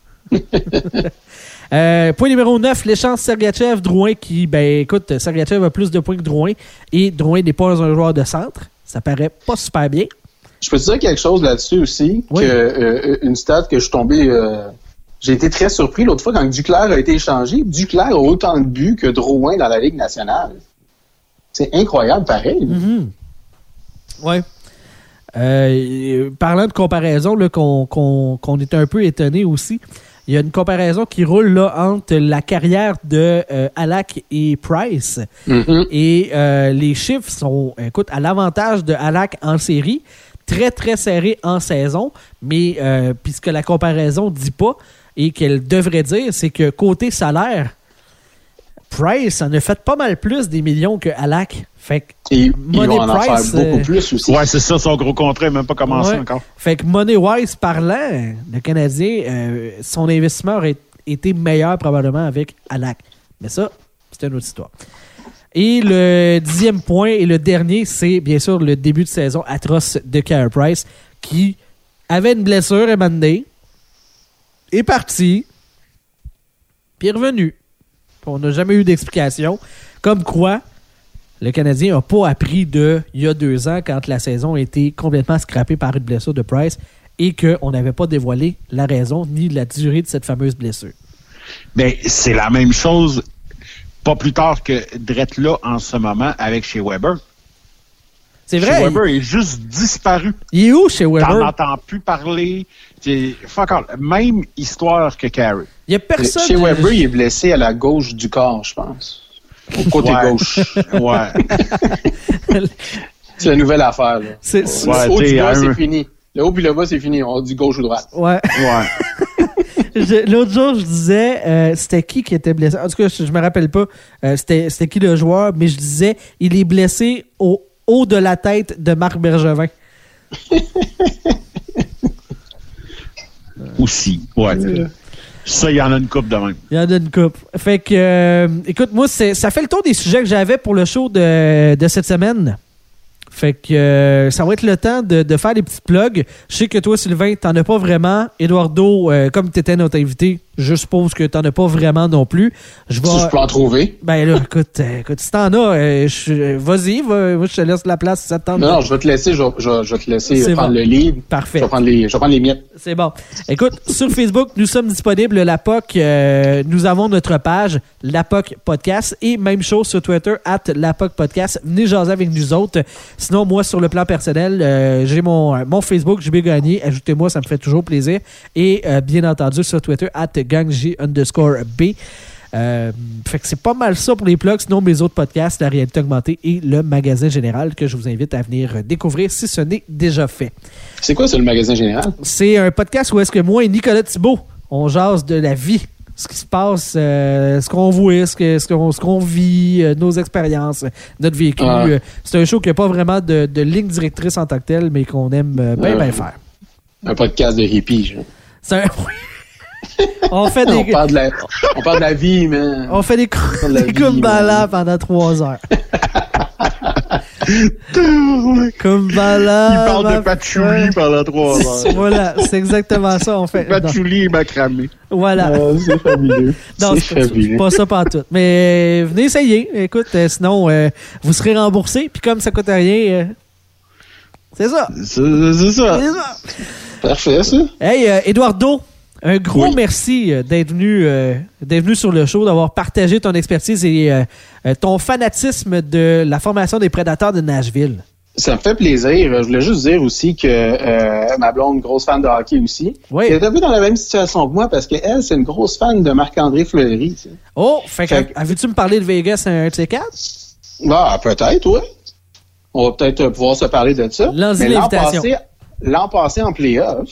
Point numéro 9, l'échange Sergachev-Drouin qui, écoute, Sergachev a plus de points que Drouin et Drouin n'est pas un joueur de centre. Ça paraît pas super bien. Je peux te dire quelque chose là-dessus aussi, oui. Une stat que je suis tombé... j'ai été très surpris l'autre fois quand Duclair a été échangé. Duclair a autant de buts que Drouin dans la Ligue nationale. C'est incroyable, pareil. Mm-hmm. Oui. Parlant de comparaison, là, qu'on est un peu étonné aussi, il y a une comparaison qui roule là, entre la carrière de Halak et Price. Mm-hmm. Et les chiffres sont, écoute, à l'avantage de Halak en série, très, très serré en saison, mais puisque la comparaison ne dit pas et qu'elle devrait dire, c'est que côté salaire, Price en a fait pas mal plus des millions que Halak. Fait que il Money va en Price, faire beaucoup plus aussi. Ouais, c'est ça, son gros contrat n'a même pas commencé encore. Fait que money-wise parlant, le Canadien, son investissement aurait été meilleur probablement avec Halak. Mais ça, c'est une autre histoire. Et le 10e point et le dernier, c'est bien sûr le début de saison atroce de Carey Price qui avait une blessure à Monday, est parti, puis est revenu. On n'a jamais eu d'explication. Comme quoi, le Canadien n'a pas appris il y a 2 ans quand la saison a été complètement scrappée par une blessure de Price et qu'on n'avait pas dévoilé la raison ni la durée de cette fameuse blessure. Ben, c'est la même chose pas plus tard que drette là en ce moment avec chez Weber. C'est vrai. Chez Weber est juste disparu. Il est où chez Weber? T'en entends plus parler. Fuck all. Même histoire que Carey. Il y a personne. Chez Weber, il est blessé à la gauche du corps, je pense. Au côté gauche. Ouais. C'est la nouvelle affaire. Là. C'est le haut du bas, c'est fini. Le haut puis le bas, c'est fini. On dit gauche ou droite. Ouais. L'autre jour, je disais, c'était qui était blessé? En tout cas, je me rappelle pas c'était qui le joueur, mais je disais, il est blessé au haut de la tête de Marc Bergevin. Aussi, ouais. Ça, il y en a une coupe de même. Il y en a une coupe. Fait que, écoute, moi, ça fait le tour des sujets que j'avais pour le show de cette semaine. Fait que ça va être le temps de faire des petits plugs. Je sais que toi, Sylvain, t'en as pas vraiment. Eduardo, comme t'étais notre invité, je suppose que t'en as pas vraiment non plus. Si je peux en trouver. Ben là, écoute si t'en as, vas-y, moi je te laisse la place si ça te tente. Non, je vais te laisser, je vais te laisser prendre le lead. Parfait. Je vais prendre les miettes. C'est bon. Écoute, sur Facebook, nous sommes disponibles, la POC, nous avons notre page, la POC Podcast, et même chose sur Twitter, @la POC Podcast. Venez jaser avec nous autres. Sinon, moi, sur le plan personnel, j'ai mon Facebook, JB Gagné. Ajoutez-moi, ça me fait toujours plaisir. Et bien entendu, sur Twitter, @gangj_B. Fait que c'est pas mal ça pour les plugs. Sinon, mes autres podcasts, La Réalité Augmentée et le Magasin Général, que je vous invite à venir découvrir si ce n'est déjà fait. C'est quoi ça, le Magasin Général? C'est un podcast où est-ce que moi et Nicolas Thibault, on jase de la vie. ce qui se passe, ce qu'on voit, ce qu'on vit, nos expériences, notre vécu. C'est un show qui n'a pas vraiment de ligne directrice en tant que telle, mais qu'on aime bien faire. Un podcast de hippie, genre. C'est un... On fait des... on parle de la vie, man. On fait des Kumbala pendant 3 heures. Kumbala. Il parle de patchouli pendant 3 heures. Voilà, c'est exactement ça. On fait. Patchouli et macramé. Voilà. C'est fabuleux. Non, c'est pas ça pantoute. Mais venez essayer. Écoute, sinon, vous serez remboursé. Puis comme ça coûte rien, c'est ça. C'est ça. Parfait, ça. Hey, Eduardo. Un gros merci d'être venu sur le show, d'avoir partagé ton expertise et ton fanatisme de la formation des Prédateurs de Nashville. Ça me fait plaisir. Je voulais juste dire aussi que ma blonde, grosse fan de hockey aussi, elle est un peu dans la même situation que moi parce qu'elle, c'est une grosse fan de Marc-André Fleury. T'sais. Oh, fait que veux-tu me parler de Vegas un de ces 4? Bah, peut-être, oui. On va peut-être pouvoir se parler de ça. Lance-y l'invitation. L'an passé en play-off,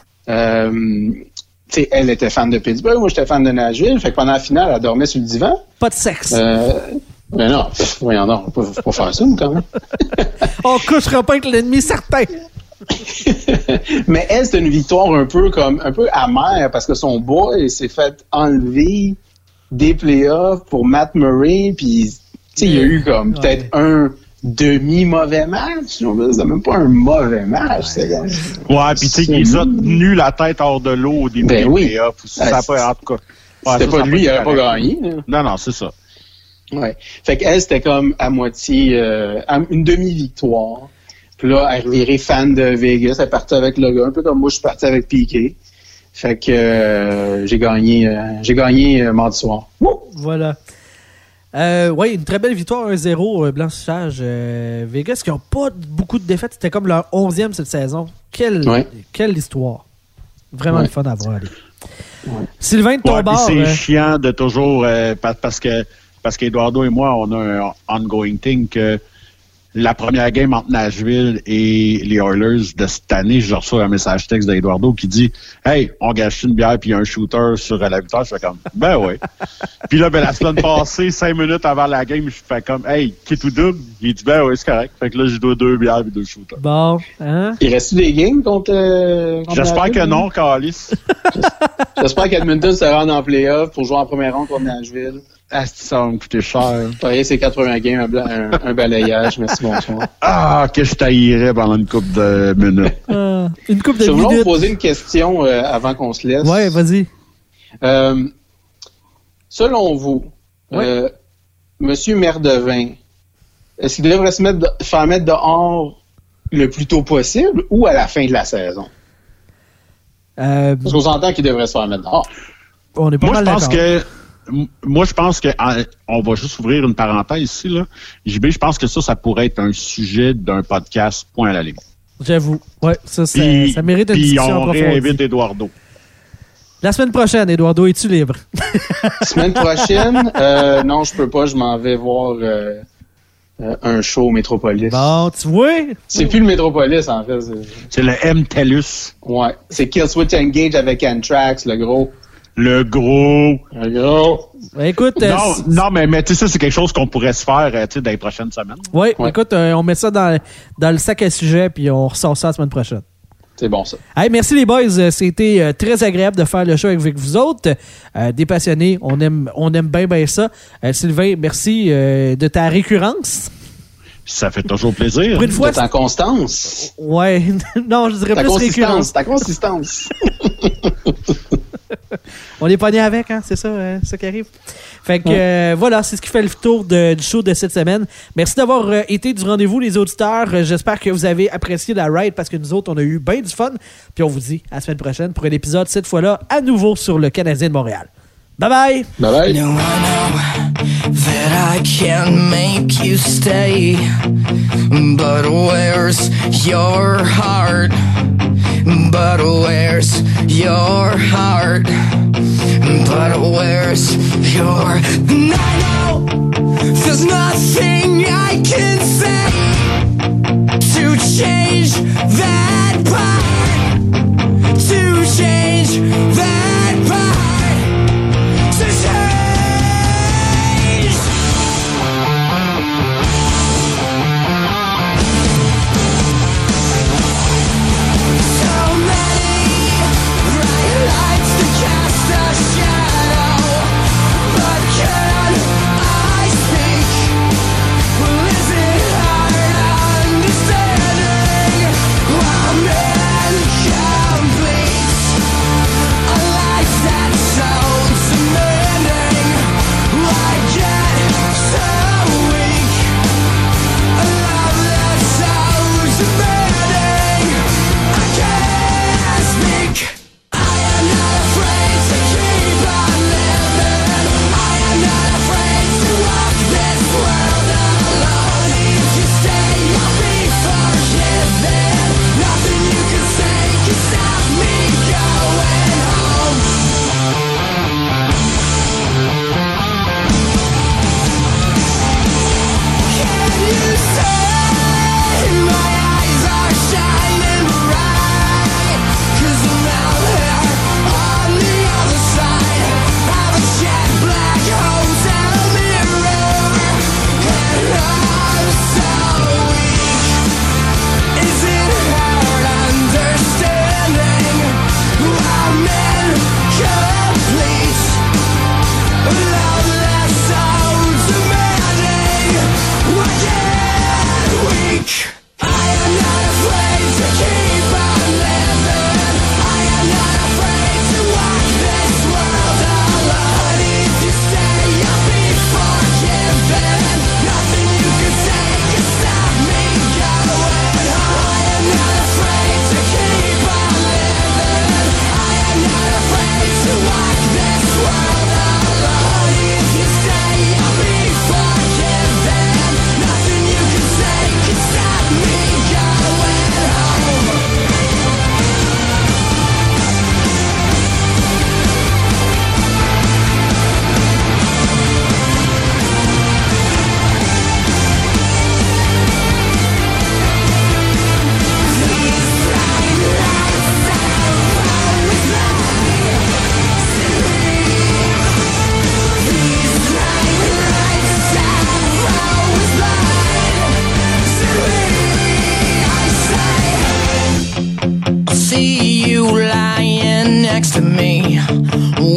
elle était fan de Pittsburgh, moi j'étais fan de Nashville, fait que pendant la finale, elle dormait sur le divan. Pas de sexe. Mais non, voyons non, on peut pas faire ça, quand même. On couchera pas avec l'ennemi certain. Mais elle, c'était une victoire un peu amère, parce que son boy s'est fait enlever des playoffs pour Matt Murray, puis il y a eu comme peut-être un demi-mauvais match. C'est même pas un mauvais match. Ouais, puis tu sais, il a tenu la tête hors de l'eau au début des playoffs. Ça pas, en tout cas. C'était pas lui, il n'aurait pas gagné. Non, c'est ça. Ouais. Fait qu'elle, c'était comme à moitié, une demi-victoire. Puis là, elle revirait fan de Vegas. Elle partait avec le gars, un peu comme moi, je suis parti avec Piqué. Fait que j'ai gagné mardi soir. Voilà. Oui, une très belle victoire 1-0, blanchissage. Vegas qui n'ont pas beaucoup de défaites. C'était comme leur 11e cette saison. Quelle histoire. Vraiment le fun à voir. Ouais. Sylvain de ton bord. C'est chiant de toujours, parce qu'Eduardo et moi, on a un ongoing thing que la première game entre Nashville et les Oilers de cette année, je reçois un message texte d'Eduardo qui dit « Hey, on gâche une bière puis il y a un shooter sur la victoire. » Je fais comme « Ben ouais. » Puis là, la semaine passée, 5 minutes avant la game, je fais comme « Hey, kit ou double? » Il dit « Ben ouais, c'est correct. » Fait que là, je dois 2 bières et 2 shooters. Bon, hein? Il reste-tu des games contre J'espère que non, Calis. J'espère qu'Edmonton se rend en playoff pour jouer en première ronde contre Nashville. Ah, ça va me coûter cher. Pareil, c'est 80 games, un balayage. Merci, bonsoir. Ah, que je taillerais pendant une couple de minutes. Une couple de minutes. Je voulais vous poser une question avant qu'on se laisse. Ouais, vas-y. Selon vous, Monsieur Merdevin, est-ce qu'il devrait faire mettre dehors le plus tôt possible ou à la fin de la saison? Parce qu'on s'entend qu'il devrait se faire mettre dehors. On est pas mal d'accord. Moi, je pense que on va juste ouvrir une parenthèse ici, là. JB, je pense que ça pourrait être un sujet d'un podcast point à la ligne. J'avoue. Ouais, ça mérite une discussion approfondie. Puis on réinvite Eduardo. La semaine prochaine, Eduardo, es-tu libre? Semaine prochaine? Non, je peux pas. Je m'en vais voir un show au Métropolis. Bon, tu vois? C'est plus le Métropolis, en fait. C'est le M-TELUS. Ouais. C'est Kill Switch Engage avec Anthrax, le gros. Le gros. Ben, écoute. Non, mais tu sais, ça, c'est quelque chose qu'on pourrait se faire dans les prochaines semaines. Oui, écoute, on met ça dans le sac à sujet, puis on ressort ça la semaine prochaine. C'est bon, ça. Hey, merci les boys. C'était très agréable de faire le show avec vous autres. Des passionnés, on aime bien ça. Sylvain, merci de ta récurrence. Ça fait toujours plaisir. Pour une fois, de ta constance. Ouais. Non, je dirais plus récurrence. Ta consistance. On est pogné avec, hein? C'est ça qui arrive. Fait que voilà, c'est ce qui fait le tour du show de cette semaine. Merci d'avoir été du rendez-vous, les auditeurs. J'espère que vous avez apprécié la ride parce que nous autres, on a eu bien du fun. Puis on vous dit à la semaine prochaine pour un épisode, cette fois-là, à nouveau sur le Canadien de Montréal. Bye bye! Bye bye! No, I know that I can make you stay, but where's your heart? But where's your heart? But where's your... And I know there's nothing I can say to change that part, to change that part.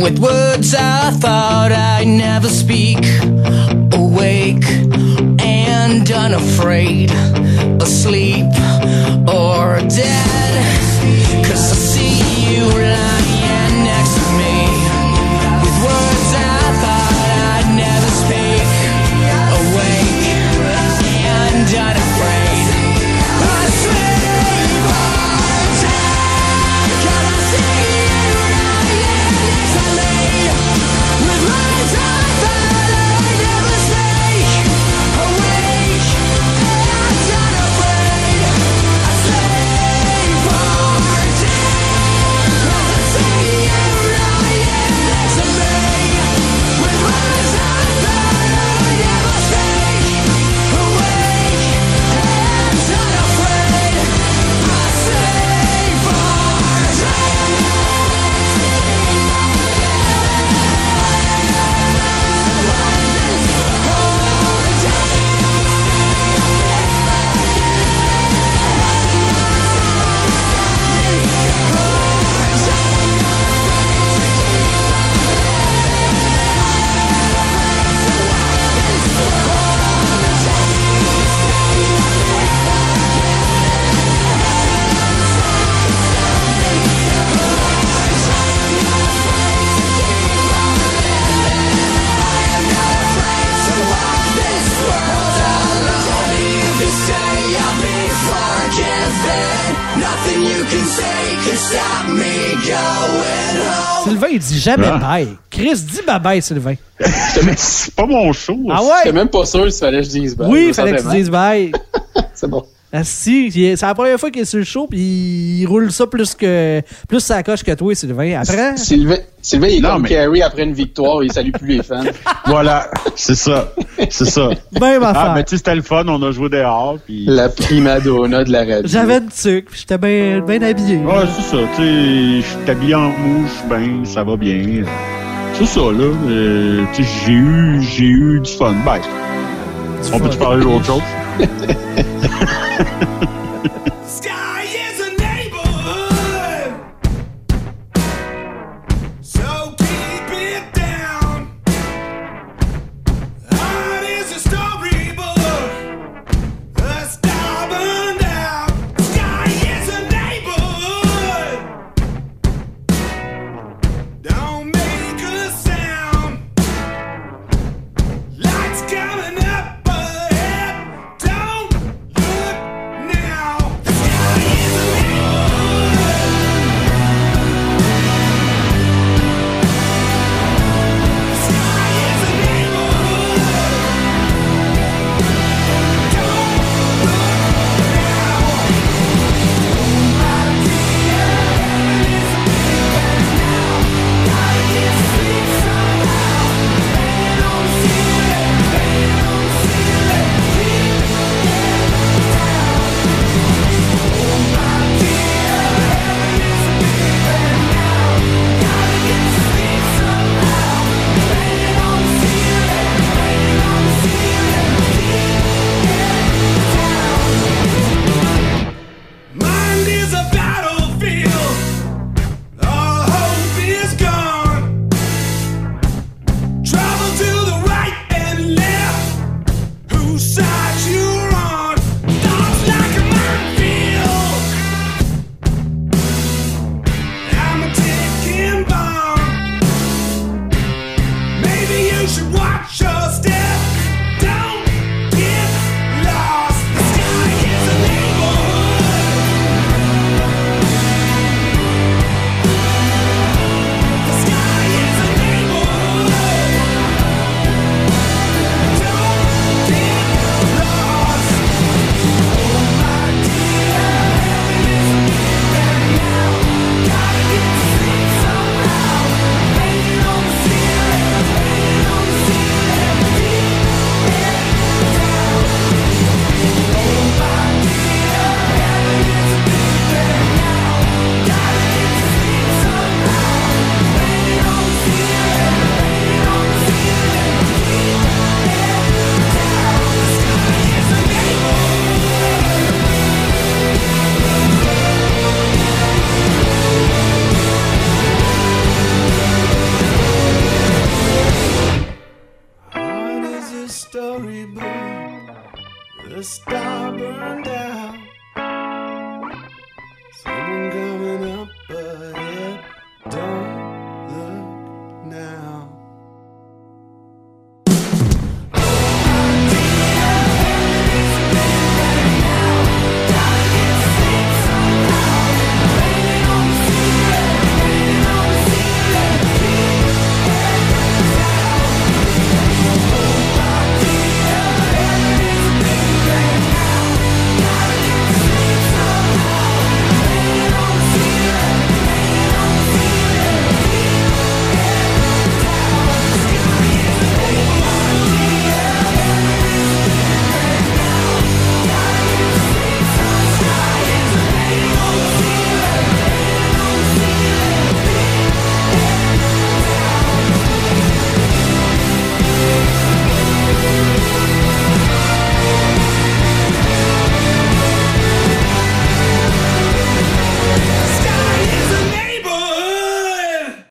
with words I thought I'd never speak. Awake and unafraid, asleep or dead. 'Cause I see you lying next to me, with words I thought I'd never speak. Awake and unafraid, asleep or dead. 'Cause I see you lying next to me, with words I thought I'd never speak. Awake and unafraid, asleep or dead. 'Cause I see you lying next to me, with words I thought I'd never speak. Awake and unafraid, asleep or Sylvain, il dit jamais bye. Chris, dis bye-bye, Sylvain. C'est pas mon show. Ah J'étais ouais? même pas sûr s'il fallait que je dise bye. Oui, il fallait que tu dises bye. C'est bon. Ah, si, c'est la première fois qu'il est sur le show, puis il roule ça plus sa coche que toi, Sylvain. Après? Sylvain, il est Non, comme mais- Carrie après une victoire, il salue plus les fans. Voilà, c'est ça. C'est ça. Même Ah, affaire. mais tu sais, c'était le fun, on a joué dehors, puis... La prima donna de la radio. J'avais une tuque, puis j'étais bien habillé. Ouais, c'est ça, tu sais, je suis habillé en mouche, ben, ça va bien. C'est ça, là. Tu sais, j'ai eu du fun. Ben, on peut-tu parler d'autre chose? Sky is a neighborhood, so keep it down. Art is a storybook, a star burned out. Sky is a neighborhood, don't make a sound. Lights coming up ahead, don't look now. storybook. The star burned out.